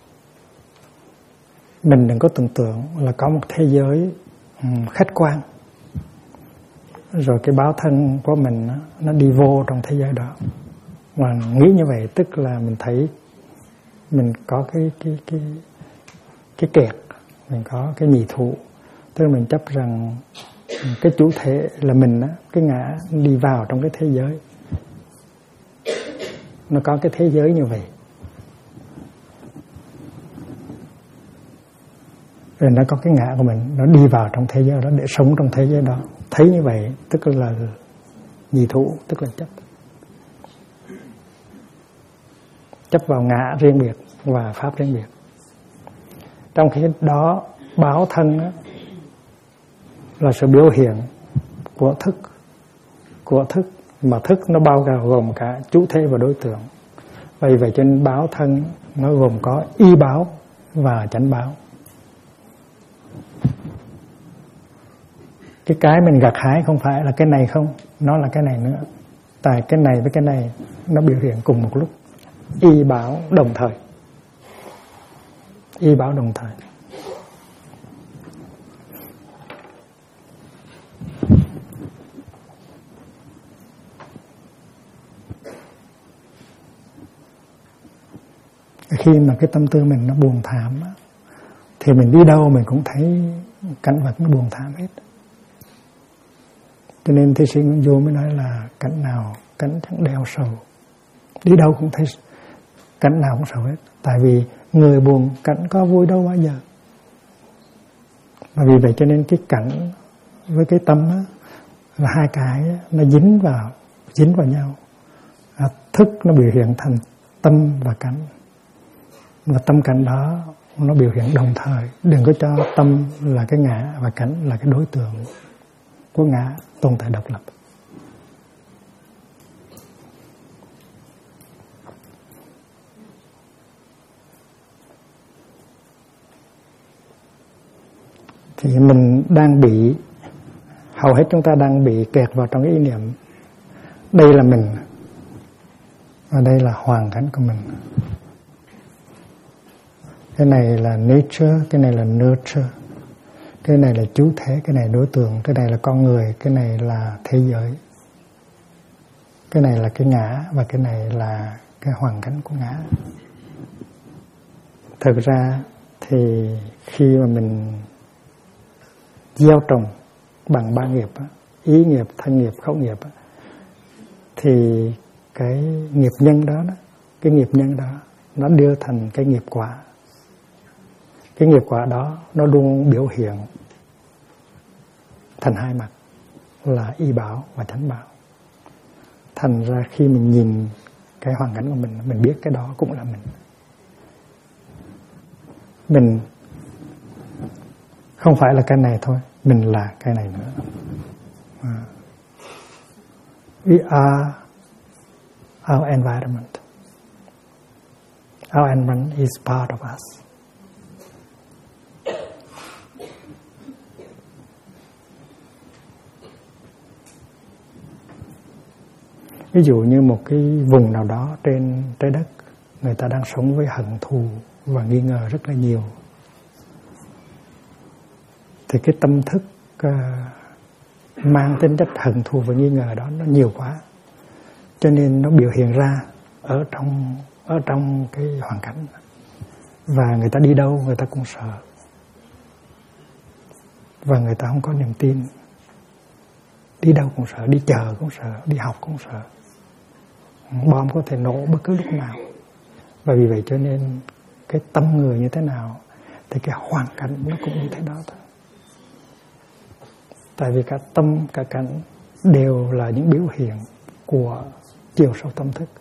mình đừng có tưởng tượng là có một thế giới khách quan rồi cái báo thân của mình nó đi vô trong thế giới đó. Mà nghĩ như vậy tức là mình thấy mình có cái kẹt, mình có cái nhị thụ, tức là mình chấp rằng cái chủ thể là mình á, cái ngã đi vào trong cái thế giới. Nó có cái thế giới như vậy. Rồi nó có cái ngã của mình, nó đi vào trong thế giới đó để sống trong thế giới đó. Thấy như vậy tức là nhị thụ, tức là chấp vào ngã riêng biệt và pháp riêng biệt. Trong khi đó báo thân đó, là sự biểu hiện của thức, mà thức nó bao gồm cả chủ thể và đối tượng. Vậy cho nên báo thân nó gồm có y báo và chánh báo. Cái mình gặt hái không phải là cái này không, nó là cái này nữa. Tại cái này với cái này nó biểu hiện cùng một lúc, y báo đồng thời. Y báo đồng thời. Khi mà cái tâm tư mình nó buồn thảm á, thì mình đi đâu mình cũng thấy cảnh vật nó buồn thảm hết. Cho nên thi sĩ Nguyễn Du mới nói là cảnh nào cảnh chẳng đeo sầu. Đi đâu cũng thấy cảnh nào cũng sầu hết. Tại vì người buồn cảnh có vui đâu bao giờ. Và vì vậy cho nên cái cảnh với cái tâm á, là hai cái nó dính vào nhau. Thức nó biểu hiện thành tâm và cảnh. Và tâm cảnh đó nó biểu hiện đồng thời. Đừng có cho tâm là cái ngã và cảnh là cái đối tượng của ngã tồn tại độc lập. Thì mình đang bị, hầu hết chúng ta đang bị kẹt vào trong cái ý niệm đây là mình và đây là hoàn cảnh của mình. Cái này là nature, cái này là nurture. Cái này là chủ thể, cái này đối tượng, cái này là con người, cái này là thế giới. Cái này là cái ngã và cái này là cái hoàn cảnh của ngã. Thực ra thì khi mà mình gieo trồng bằng ba nghiệp, ý nghiệp, thân nghiệp, khẩu nghiệp, thì cái nghiệp nhân đó, cái nghiệp nhân đó nó đưa thành cái nghiệp quả. Cái nghiệp quả đó nó luôn biểu hiện thành hai mặt là y báo và chánh báo. Thành ra khi mình nhìn cái hoàn cảnh của mình biết cái đó cũng là mình. Mình không phải là cái này thôi, mình là cái này nữa. We are our environment. Our environment is part of us. Ví dụ như một cái vùng nào đó trên trái đất, người ta đang sống với hận thù và nghi ngờ rất là nhiều. Thì cái tâm thức mang tính chất hận thù và nghi ngờ đó nó nhiều quá. Cho nên nó biểu hiện ra ở trong cái hoàn cảnh. Và người ta đi đâu người ta cũng sợ. Và người ta không có niềm tin. Đi đâu cũng sợ, đi chợ cũng sợ, đi học cũng sợ. Bom có thể nổ bất cứ lúc nào. Và vì vậy cho nên cái tâm người như thế nào thì cái hoàn cảnh nó cũng như thế đó thôi. Tại vì cả tâm, cả cảnh đều là những biểu hiện của chiều sâu tâm thức.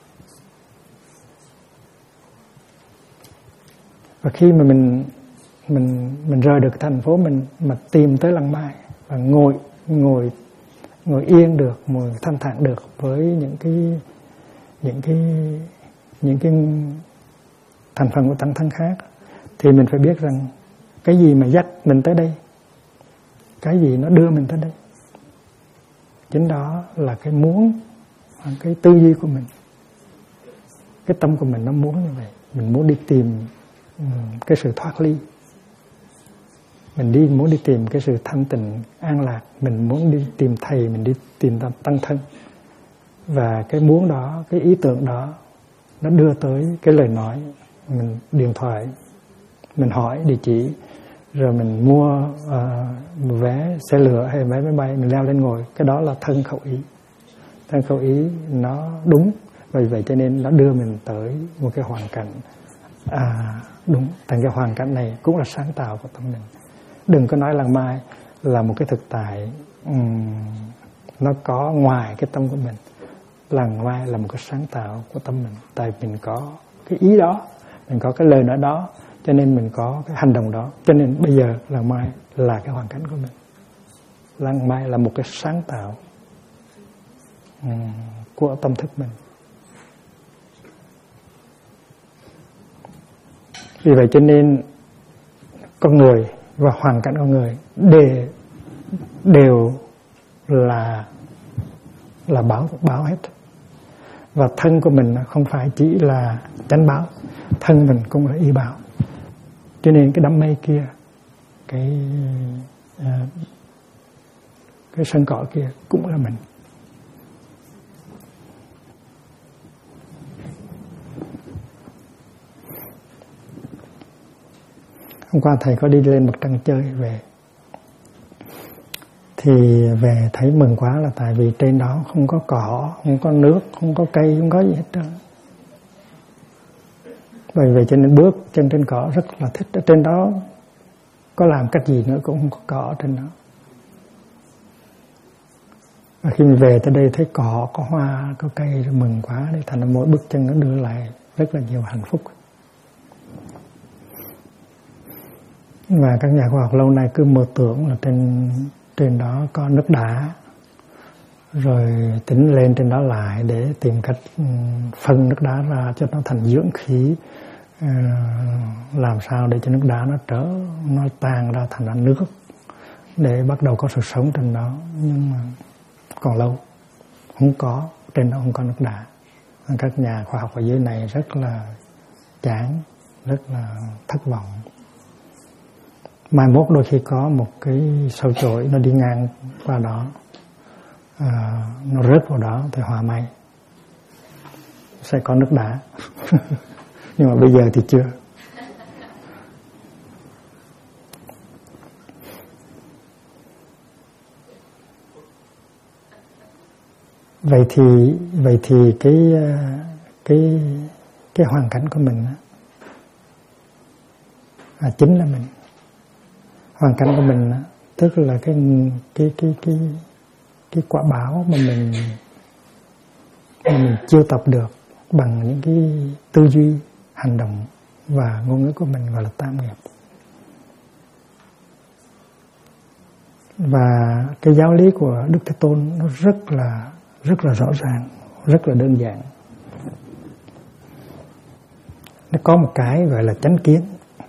Và khi mà mình mình rời được thành phố mình mà tìm tới Lăng Mai và ngồi yên được, ngồi thanh thản được với những cái thành phần của tăng thân khác, thì mình phải biết rằng cái gì mà dắt mình tới đây, cái gì nó đưa mình tới đây, chính đó là cái muốn, cái tư duy của mình, cái tâm của mình nó muốn như vậy. Mình muốn đi tìm cái sự thoát ly, mình muốn đi tìm cái sự thanh tịnh an lạc, mình muốn đi tìm thầy, mình đi tìm tăng thân. Và cái muốn đó, cái ý tưởng đó nó đưa tới cái lời nói, mình điện thoại, mình hỏi địa chỉ, rồi mình mua vé xe lửa hay vé máy bay, mình leo lên ngồi. Cái đó là thân khẩu ý. Thân khẩu ý nó đúng, vì vậy cho nên nó đưa mình tới một cái hoàn cảnh đúng. Thành cái hoàn cảnh này cũng là sáng tạo của tâm mình. Đừng có nói Lăng Mai là một cái thực tại nó có ngoài cái tâm của mình. Lăng Mai là một cái sáng tạo của tâm mình. Tại mình có cái ý đó, mình có cái lời nói đó, cho nên mình có cái hành động đó. Cho nên bây giờ Lăng Mai là cái hoàn cảnh của mình. Lăng Mai là một cái sáng tạo của tâm thức mình. Vì vậy cho nên con người và hoàn cảnh con người đều là báo hết. Và thân của mình không phải chỉ là chánh báo, thân mình cũng là y báo. Cho nên cái đám mây kia, cái sân cỏ kia cũng là mình. Hôm qua thầy có đi lên mặt trăng chơi về, thì về thấy mừng quá, là tại vì trên đó không có cỏ, không có nước, không có cây, không có gì hết trơn. Bởi vậy cho nên bước chân trên cỏ rất là thích. Ở trên đó có làm cách gì nữa cũng không có cỏ ở trên đó. Và khi mình về tới đây thấy cỏ, có hoa, có cây, rồi mừng quá. Để thành ra mỗi bước chân nó đưa lại rất là nhiều hạnh phúc. Và các nhà khoa học lâu nay cứ mơ tưởng là trên đó có nước đá, rồi tính lên trên đó lại để tìm cách phân nước đá ra cho nó thành dưỡng khí, làm sao để cho nước đá nó tan ra thành ra nước để bắt đầu có sự sống trên đó. Nhưng mà còn lâu, không có, trên đó không có nước đá. Các nhà khoa học ở dưới này rất là chán, rất là thất vọng. Mai mốt đôi khi có một cái sao chổi nó đi ngang qua đó, nó rớt vào đó thì hòa may sẽ có nước đá. Nhưng mà bây giờ thì chưa. Vậy thì cái hoàn cảnh của mình chính là mình. Hoàn cảnh của mình tức là cái quả báo mà mình chiêu tập được bằng những cái tư duy, hành động và ngôn ngữ của mình, gọi là tam nghiệp. Và cái giáo lý của Đức Thế Tôn nó rất là rõ ràng, rất là đơn giản. Nó có một cái gọi là chánh kiến.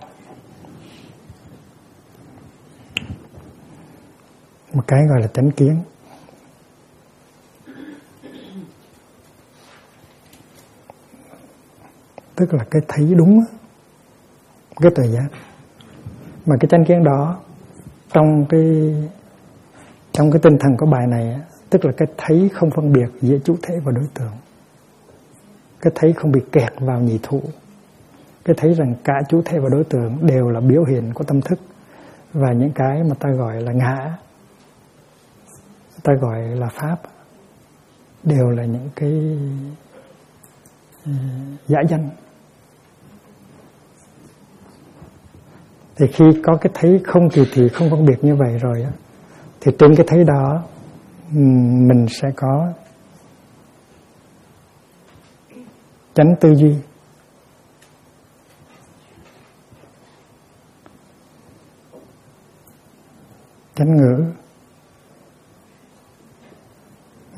Một cái gọi là chánh kiến. Tức là cái thấy đúng, cái tự giác. Mà cái chánh kiến đó trong cái tinh thần của bài này, tức là cái thấy không phân biệt giữa chủ thể và đối tượng. Cái thấy không bị kẹt vào nhị thụ. Cái thấy rằng cả chủ thể và đối tượng đều là biểu hiện của tâm thức. Và những cái mà ta gọi là ngã, ta gọi là pháp, đều là những cái giả danh. Thì khi có cái thấy không kỳ thị, không phân biệt như vậy rồi, thì trên cái thấy đó mình sẽ có chánh tư duy.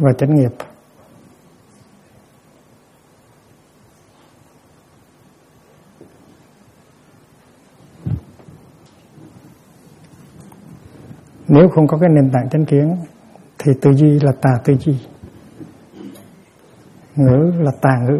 và chánh nghiệp. Nếu không có cái nền tảng chánh kiến thì tư duy là tà tư duy, ngữ là tà ngữ,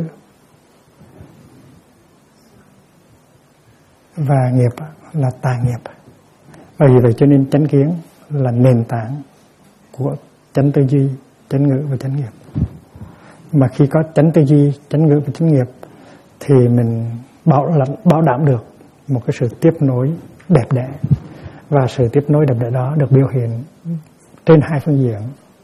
và nghiệp là tà nghiệp. Và vì vậy cho nên chánh kiến là nền tảng của chánh tư duy, chánh ngữ và chánh nghiệp. Mà khi có chánh tư duy, chánh ngữ và chánh nghiệp thì mình bảo đảm được một cái sự tiếp nối đẹp đẽ. Và sự tiếp nối đẹp đẽ đó được biểu hiện trên hai phương diện: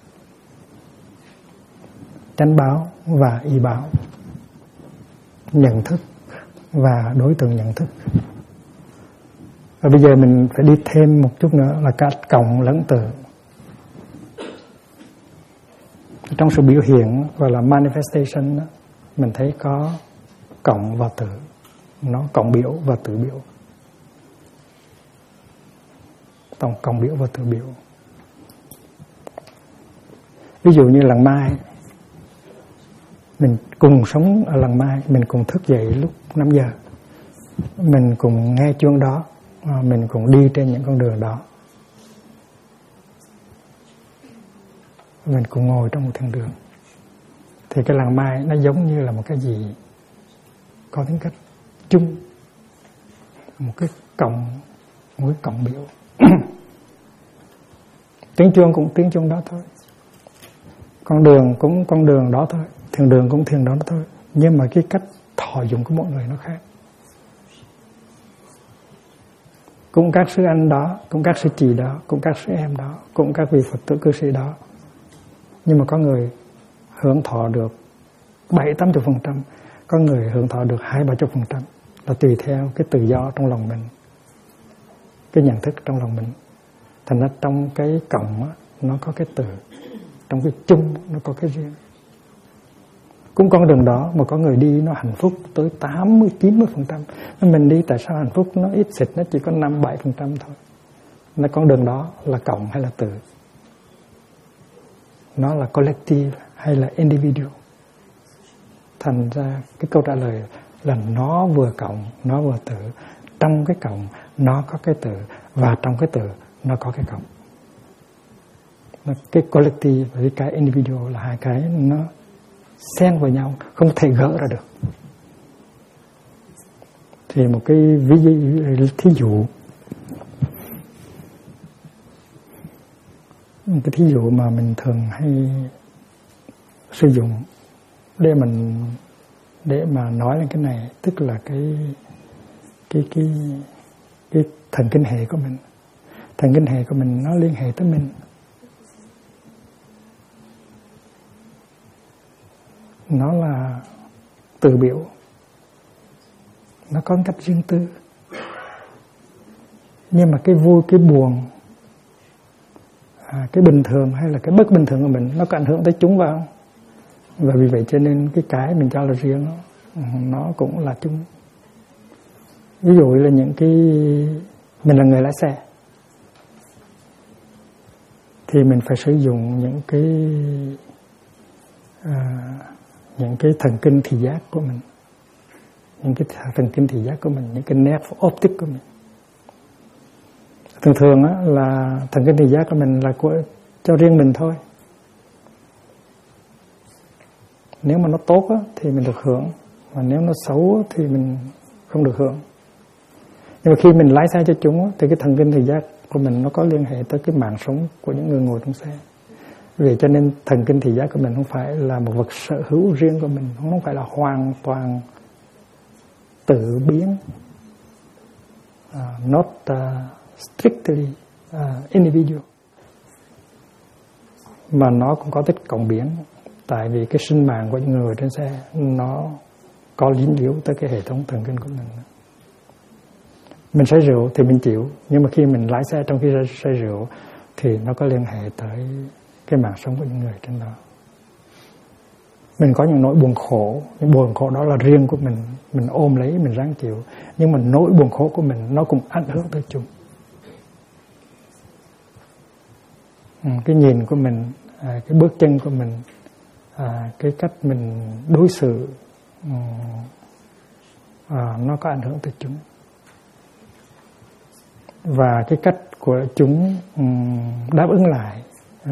chánh báo và y báo, nhận thức và đối tượng nhận thức. Và bây giờ mình phải đi thêm một chút nữa là cả cộng lẫn từ. Trong sự biểu hiện gọi là manifestation đó, mình thấy có cộng và từ, nó cộng biểu và từ biểu, cộng biểu và từ biểu. Ví dụ như làng Mai, mình cùng sống ở làng Mai, mình cùng thức dậy lúc 5 giờ, mình cùng nghe chuông đó, mình cùng đi trên những con đường đó, mình cùng ngồi trong một thiên đường. Thì cái làng Mai nó giống như là một cái gì có tính cách chung, một cái cộng biểu. Tiếng chuông cũng tiếng chuông đó thôi, con đường cũng con đường đó thôi, thiền đường cũng thiền đó thôi, nhưng mà cái cách thọ dụng của mọi người nó khác. Cũng các sư anh đó, cũng các sư chị đó, cũng các sư em đó, cũng các vị Phật tử cư sĩ đó, nhưng mà có người hưởng thọ được 70-80%, có người hưởng thọ được 20-30%, là tùy theo cái tự do trong lòng mình, cái nhận thức trong lòng mình. Thành ra trong cái cộng á, nó có cái từ, trong cái chung nó có cái riêng. Cũng con đường đó mà có người đi nó hạnh phúc tới 80-90%. Mình đi tại sao hạnh phúc nó ít xịt, nó chỉ có 5-7% thôi. Nó con đường đó là cộng hay là từ? Nó là collective hay là individual? Thành ra cái câu trả lời là nó vừa cộng, nó vừa từ. Trong cái cộng nó có cái từ, và trong cái từ nó có cái cộng. Cái collective và cái individual là hai cái nó xen vào nhau, không thể gỡ ra được. Thì một cái thí dụ mà mình thường hay sử dụng để mà nói lên cái này, tức là cái thần kinh hệ của mình. Thần kinh hệ của mình nó liên hệ tới mình. Nó là từ biểu, nó có cách riêng tư. Nhưng mà cái vui, cái buồn, cái bình thường hay là cái bất bình thường của mình, nó có ảnh hưởng tới chúng vào. Và vì vậy cho nên cái mình cho là riêng nó cũng là chung. Ví dụ là mình là người lái xe, thì mình phải sử dụng những cái thần kinh thị giác của mình, những cái thần kinh thị giác của mình, những cái nerve optic của mình. Thường á, là thần kinh thị giác của mình là cho riêng mình thôi. Nếu mà nó tốt á, thì mình được hưởng, và nếu nó xấu á, thì mình không được hưởng. Nhưng mà khi mình lái xe cho chúng á, thì cái thần kinh thị giác của mình nó có liên hệ tới cái mạng sống của những người ngồi trong xe. Vì cho nên thần kinh thị giác của mình không phải là một vật sở hữu riêng của mình, không phải là hoàn toàn tự biến, not strictly individual, mà nó cũng có tích cộng biến. Tại vì cái sinh mạng của những người trên xe nó có dính líu tới cái hệ thống thần kinh của mình. Mình say rượu thì mình chịu, nhưng mà khi mình lái xe trong khi say rượu thì nó có liên hệ tới cái mạng sống của những người trên đó. Mình có những nỗi buồn khổ, những buồn khổ đó là riêng của mình ôm lấy, mình ráng chịu. Nhưng mà nỗi buồn khổ của mình nó cũng ảnh hưởng tới chúng. Cái nhìn của mình cái bước chân của mình, cái cách mình đối xử, nó có ảnh hưởng tới chúng. Và cái cách của chúng đáp ứng lại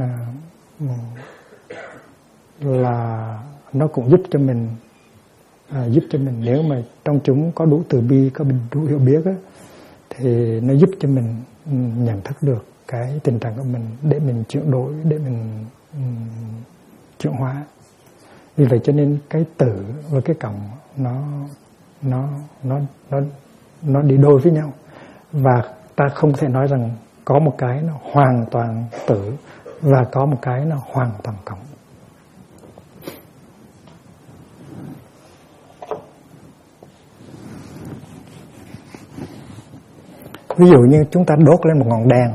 là nó cũng giúp cho mình nếu mà trong chúng có đủ từ bi, có đủ hiểu biết á, thì nó giúp cho mình nhận thức được cái tình trạng của mình để mình chuyển đổi, để mình chuyển hóa. Vì vậy cho nên cái tử và cái cộng nó đi đôi với nhau, và ta không thể nói rằng có một cái nó hoàn toàn tử và có một cái nó hoàn toàn cộng. Ví dụ như chúng ta đốt lên một ngọn đèn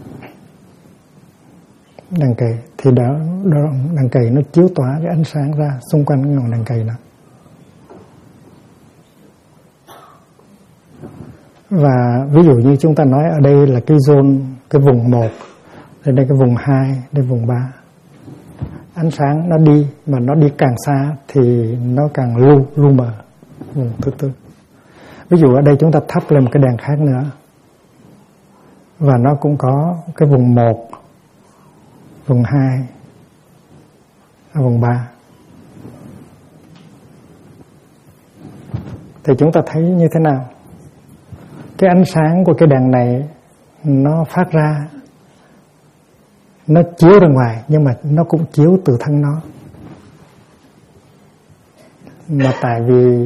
cầy, thì đèn cầy nó chiếu tỏa cái ánh sáng ra xung quanh cái ngọn đèn cầy đó. Và ví dụ như chúng ta nói ở đây là cái zone, cái vùng 1, đây cái vùng 2, đây vùng 3. Ánh sáng nó đi, mà nó đi càng xa thì nó càng lu mờ vùng thứ tư. Ví dụ ở đây chúng ta thắp lên một cái đèn khác nữa, và nó cũng có cái vùng 1, vùng 2, vùng 3. Thì chúng ta thấy như thế nào? Cái ánh sáng của cái đèn này nó phát ra, nó chiếu ra ngoài, nhưng mà nó cũng chiếu từ thân nó. Mà tại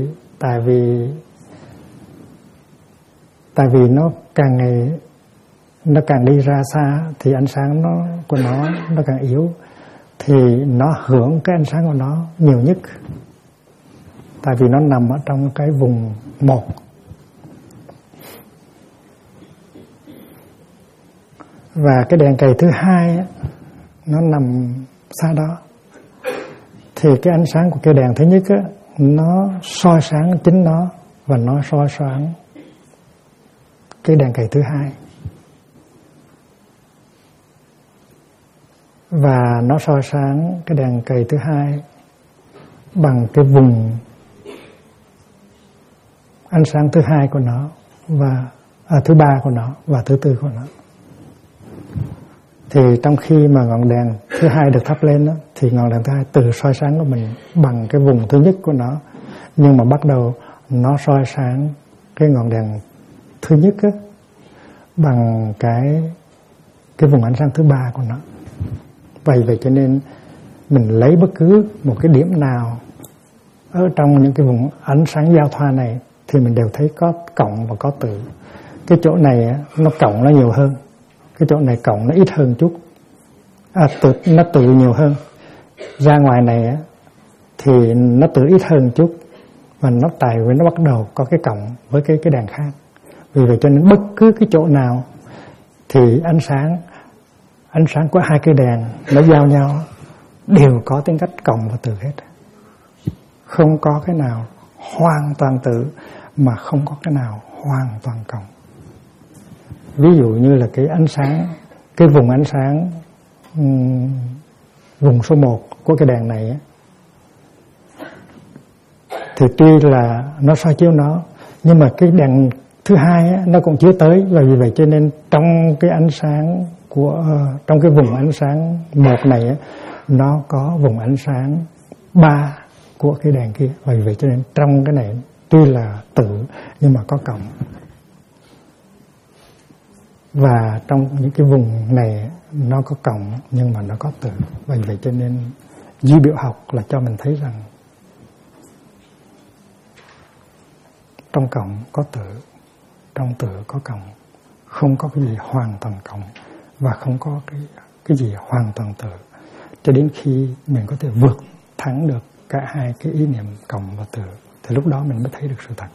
vì nó càng đi ra xa thì ánh sáng của nó càng yếu, thì nó hưởng cái ánh sáng của nó nhiều nhất. Tại vì nó nằm ở trong cái vùng 1. Và cái đèn cầy thứ 2 á, nó nằm xa đó, thì cái ánh sáng của cái đèn thứ nhất á, nó soi sáng chính nó, và nó soi sáng cái đèn cầy thứ 2. Và nó soi sáng cái đèn cầy thứ 2 bằng cái vùng ánh sáng thứ 2 của nó, và thứ 3 của nó, và thứ 4 của nó. Thì trong khi mà ngọn đèn thứ 2 được thắp lên đó, thì ngọn đèn thứ 2 từ soi sáng của mình bằng cái vùng thứ nhất của nó, nhưng mà bắt đầu nó soi sáng cái ngọn đèn thứ nhất á, bằng cái vùng ánh sáng thứ 3 của nó. Vậy cho nên mình lấy bất cứ một cái điểm nào ở trong những cái vùng ánh sáng giao thoa này thì mình đều thấy có cộng và có tử. Cái chỗ này nó cộng nó nhiều hơn, cái chỗ này cộng nó ít hơn chút, nó tử nhiều hơn. Ra ngoài này thì nó tử ít hơn chút, và nó tại vì nó bắt đầu có cái cộng với cái đèn khác. Vì vậy cho nên bất cứ cái chỗ nào thì ánh sáng của hai cái đèn nó giao nhau đều có tính cách cộng và tử hết. Không có cái nào hoàn toàn tử mà không có cái nào hoàn toàn cộng. Ví dụ như là cái ánh sáng, cái vùng ánh sáng vùng số 1 của cái đèn này thì tuy là nó soi chiếu nó, nhưng mà cái đèn thứ 2 nó cũng chiếu tới. Và vì vậy cho nên trong cái ánh sáng trong cái vùng ánh sáng 1 này nó có vùng ánh sáng 3 của cái đèn kia. Và vì vậy cho nên trong cái này tuy là tử nhưng mà có cộng. Và trong những cái vùng này nó có cộng nhưng mà nó có tử. Và vì vậy cho nên duy biểu học là cho mình thấy rằng trong cộng có tử, trong tử có cộng, không có cái gì hoàn toàn cộng và không có cái gì hoàn toàn tử, cho đến khi mình có thể vượt thắng được cả hai cái ý niệm cộng và tử, thì lúc đó mình mới thấy được sự thật.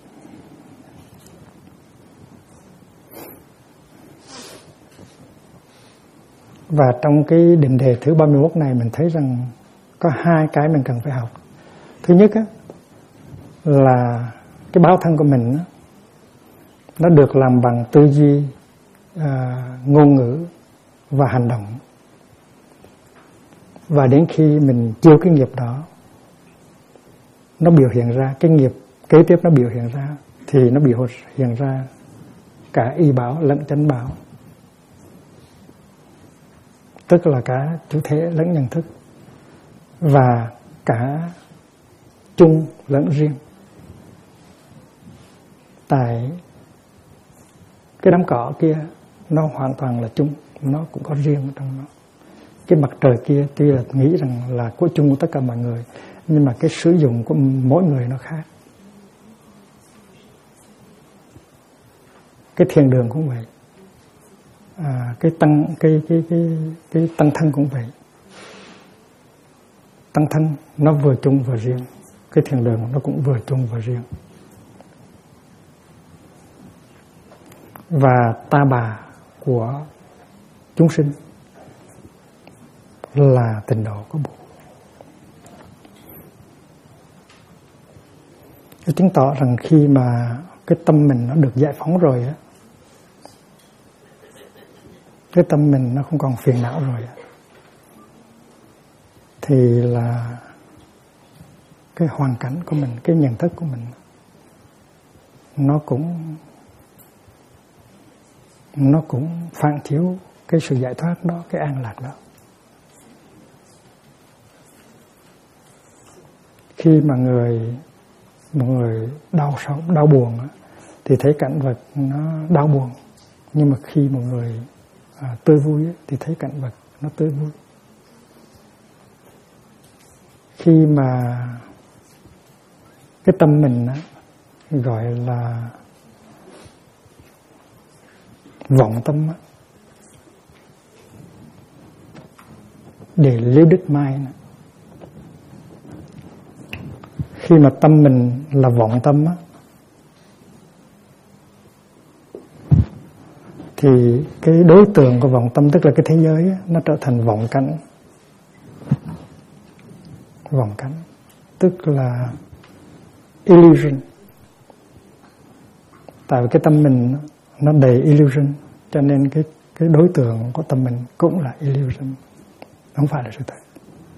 Và trong cái định đề thứ 31 này mình thấy rằng có hai cái mình cần phải học. Thứ nhất là cái báo thân của mình nó được làm bằng tư duy, ngôn ngữ và hành động. Và đến khi mình chịu cái nghiệp đó, nó biểu hiện ra, cái nghiệp kế tiếp nó biểu hiện ra, thì nó biểu hiện ra cả y báo lẫn chánh báo, tức là cả chủ thể lẫn nhận thức, và cả chung lẫn riêng. Tại cái đám cỏ kia nó hoàn toàn là chung, nó cũng có riêng trong nó. Cái mặt trời kia tuy là nghĩ rằng là của chung của tất cả mọi người, nhưng mà cái sử dụng của mỗi người nó khác. Cái thiền đường cũng vậy, cái tăng thân cũng vậy. Tăng thân nó vừa chung vừa riêng, cái thiền đường nó cũng vừa chung vừa riêng. Và ta bà của chúng sinh là tịnh độ có bộ. Nó chứng tỏ rằng khi mà cái tâm mình nó được giải phóng rồi á, cái tâm mình nó không còn phiền não rồi á, thì là cái hoàn cảnh của mình, cái nhận thức của mình nó cũng phản chiếu cái sự giải thoát đó, cái an lạc đó. Khi mà một người đau buồn thì thấy cảnh vật nó đau buồn, nhưng mà khi một người tươi vui thì thấy cảnh vật nó tươi vui. Khi mà cái tâm mình gọi là vọng tâm, để liễu đích mai. Khi mà tâm mình là vọng tâm thì cái đối tượng của vọng tâm, tức là cái thế giới nó trở thành vọng cảnh. Vọng cảnh tức là illusion. Tại vì cái tâm mình nó đầy illusion, cho nên cái đối tượng của tâm mình cũng là illusion, không phải là sự thật.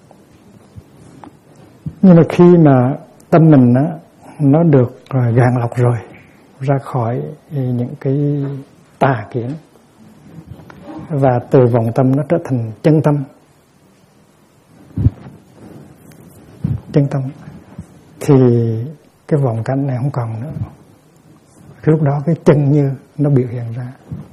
Nhưng mà khi mà tâm mình nó được gạn lọc rồi, ra khỏi những cái tà kiến, và từ vọng tâm nó trở thành chân tâm. Chân tâm thì cái vọng cảnh này không còn nữa. Lúc đó cái chân như nó biểu hiện ra.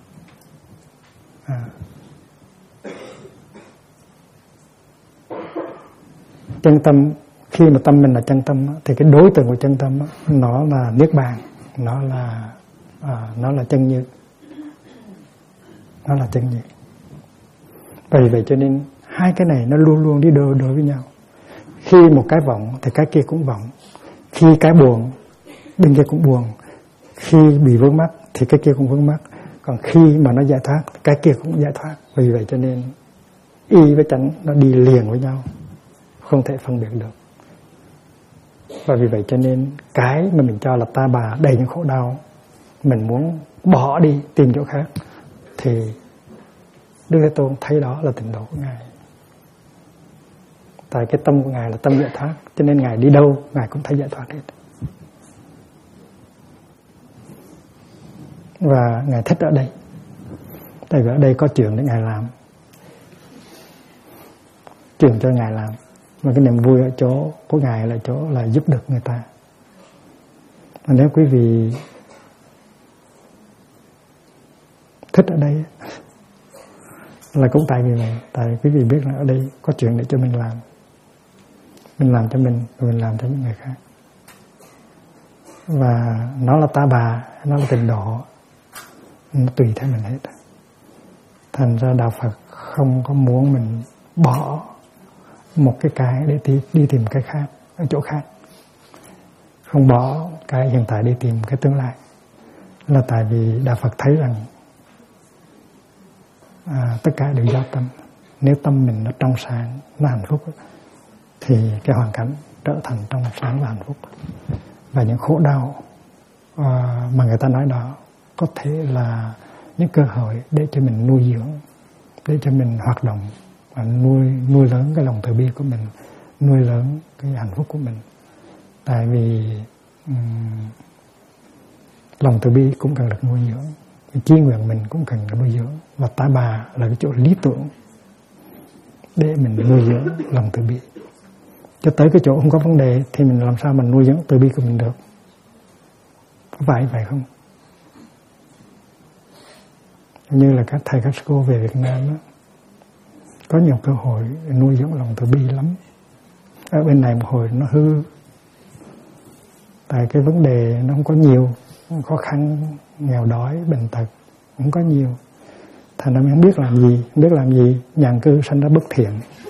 Chân tâm, khi mà tâm mình là chân tâm thì cái đối tượng của chân tâm nó là niết bàn, nó là chân như. Nó là chân như. Vì vậy cho nên hai cái này nó luôn luôn đi đôi với nhau. Khi một cái vọng thì cái kia cũng vọng. Khi cái buồn, bên kia cũng buồn. Khi bị vướng mắc thì cái kia cũng vướng mắc. Còn khi mà nó giải thoát, cái kia cũng giải thoát. Vì vậy cho nên y với chánh nó đi liền với nhau, không thể phân biệt được. Và vì vậy cho nên cái mà mình cho là ta bà đầy những khổ đau, mình muốn bỏ đi tìm chỗ khác, thì Đức Thế Tôn thấy đó là tịnh độ của Ngài. Tại cái tâm của Ngài là tâm giải thoát, cho nên Ngài đi đâu Ngài cũng thấy giải thoát hết. Và Ngài thích ở đây, tại vì ở đây có chuyện để Ngài làm, chuyện cho Ngài làm. Và cái niềm vui ở chỗ của Ngài là chỗ là giúp được người ta. Và nếu quý vị thích ở đây là cũng tại vì vậy. Tại quý vị biết là ở đây có chuyện để cho mình làm. Mình làm cho mình, rồi mình làm cho những người khác. Và nó là ta bà, nó là tịnh độ, nó tùy theo mình hết. Thành ra Đạo Phật không có muốn mình bỏ một cái để đi tìm cái khác ở chỗ khác, không bỏ cái hiện tại đi tìm cái tương lai, là tại vì Đạo Phật thấy rằng tất cả đều do tâm. Nếu tâm mình nó trong sáng, nó hạnh phúc, thì cái hoàn cảnh trở thành trong sáng và hạnh phúc. Và những khổ đau mà người ta nói đó có thể là những cơ hội để cho mình nuôi dưỡng, để cho mình hoạt động, và nuôi lớn cái lòng từ bi của mình, nuôi lớn cái hạnh phúc của mình. Tại vì lòng từ bi cũng cần được nuôi dưỡng, cái chí nguyện mình cũng cần được nuôi dưỡng, và Ta Bà là cái chỗ lý tưởng để mình nuôi dưỡng lòng từ bi. Cho tới cái chỗ không có vấn đề thì mình làm sao mình nuôi dưỡng từ bi của mình được? Có phải vậy không? Như là các thầy các cô về Việt Nam đó, có nhiều cơ hội nuôi dưỡng lòng từ bi lắm. Ở bên này một hồi nó hư, tại cái vấn đề nó không có nhiều, khó khăn, nghèo đói, bệnh tật không có nhiều, thành ra mình không biết làm gì, nhàn cư sanh ra bất thiện.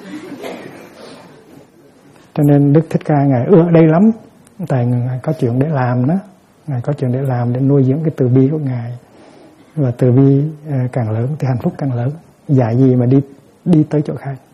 Cho nên Đức Thích Ca Ngài ưa đây lắm, tại Ngài có chuyện để làm đó, Ngài có chuyện để làm để nuôi dưỡng cái từ bi của Ngài. Và từ bi càng lớn thì hạnh phúc càng lớn, dạy gì mà đi tới chỗ khác.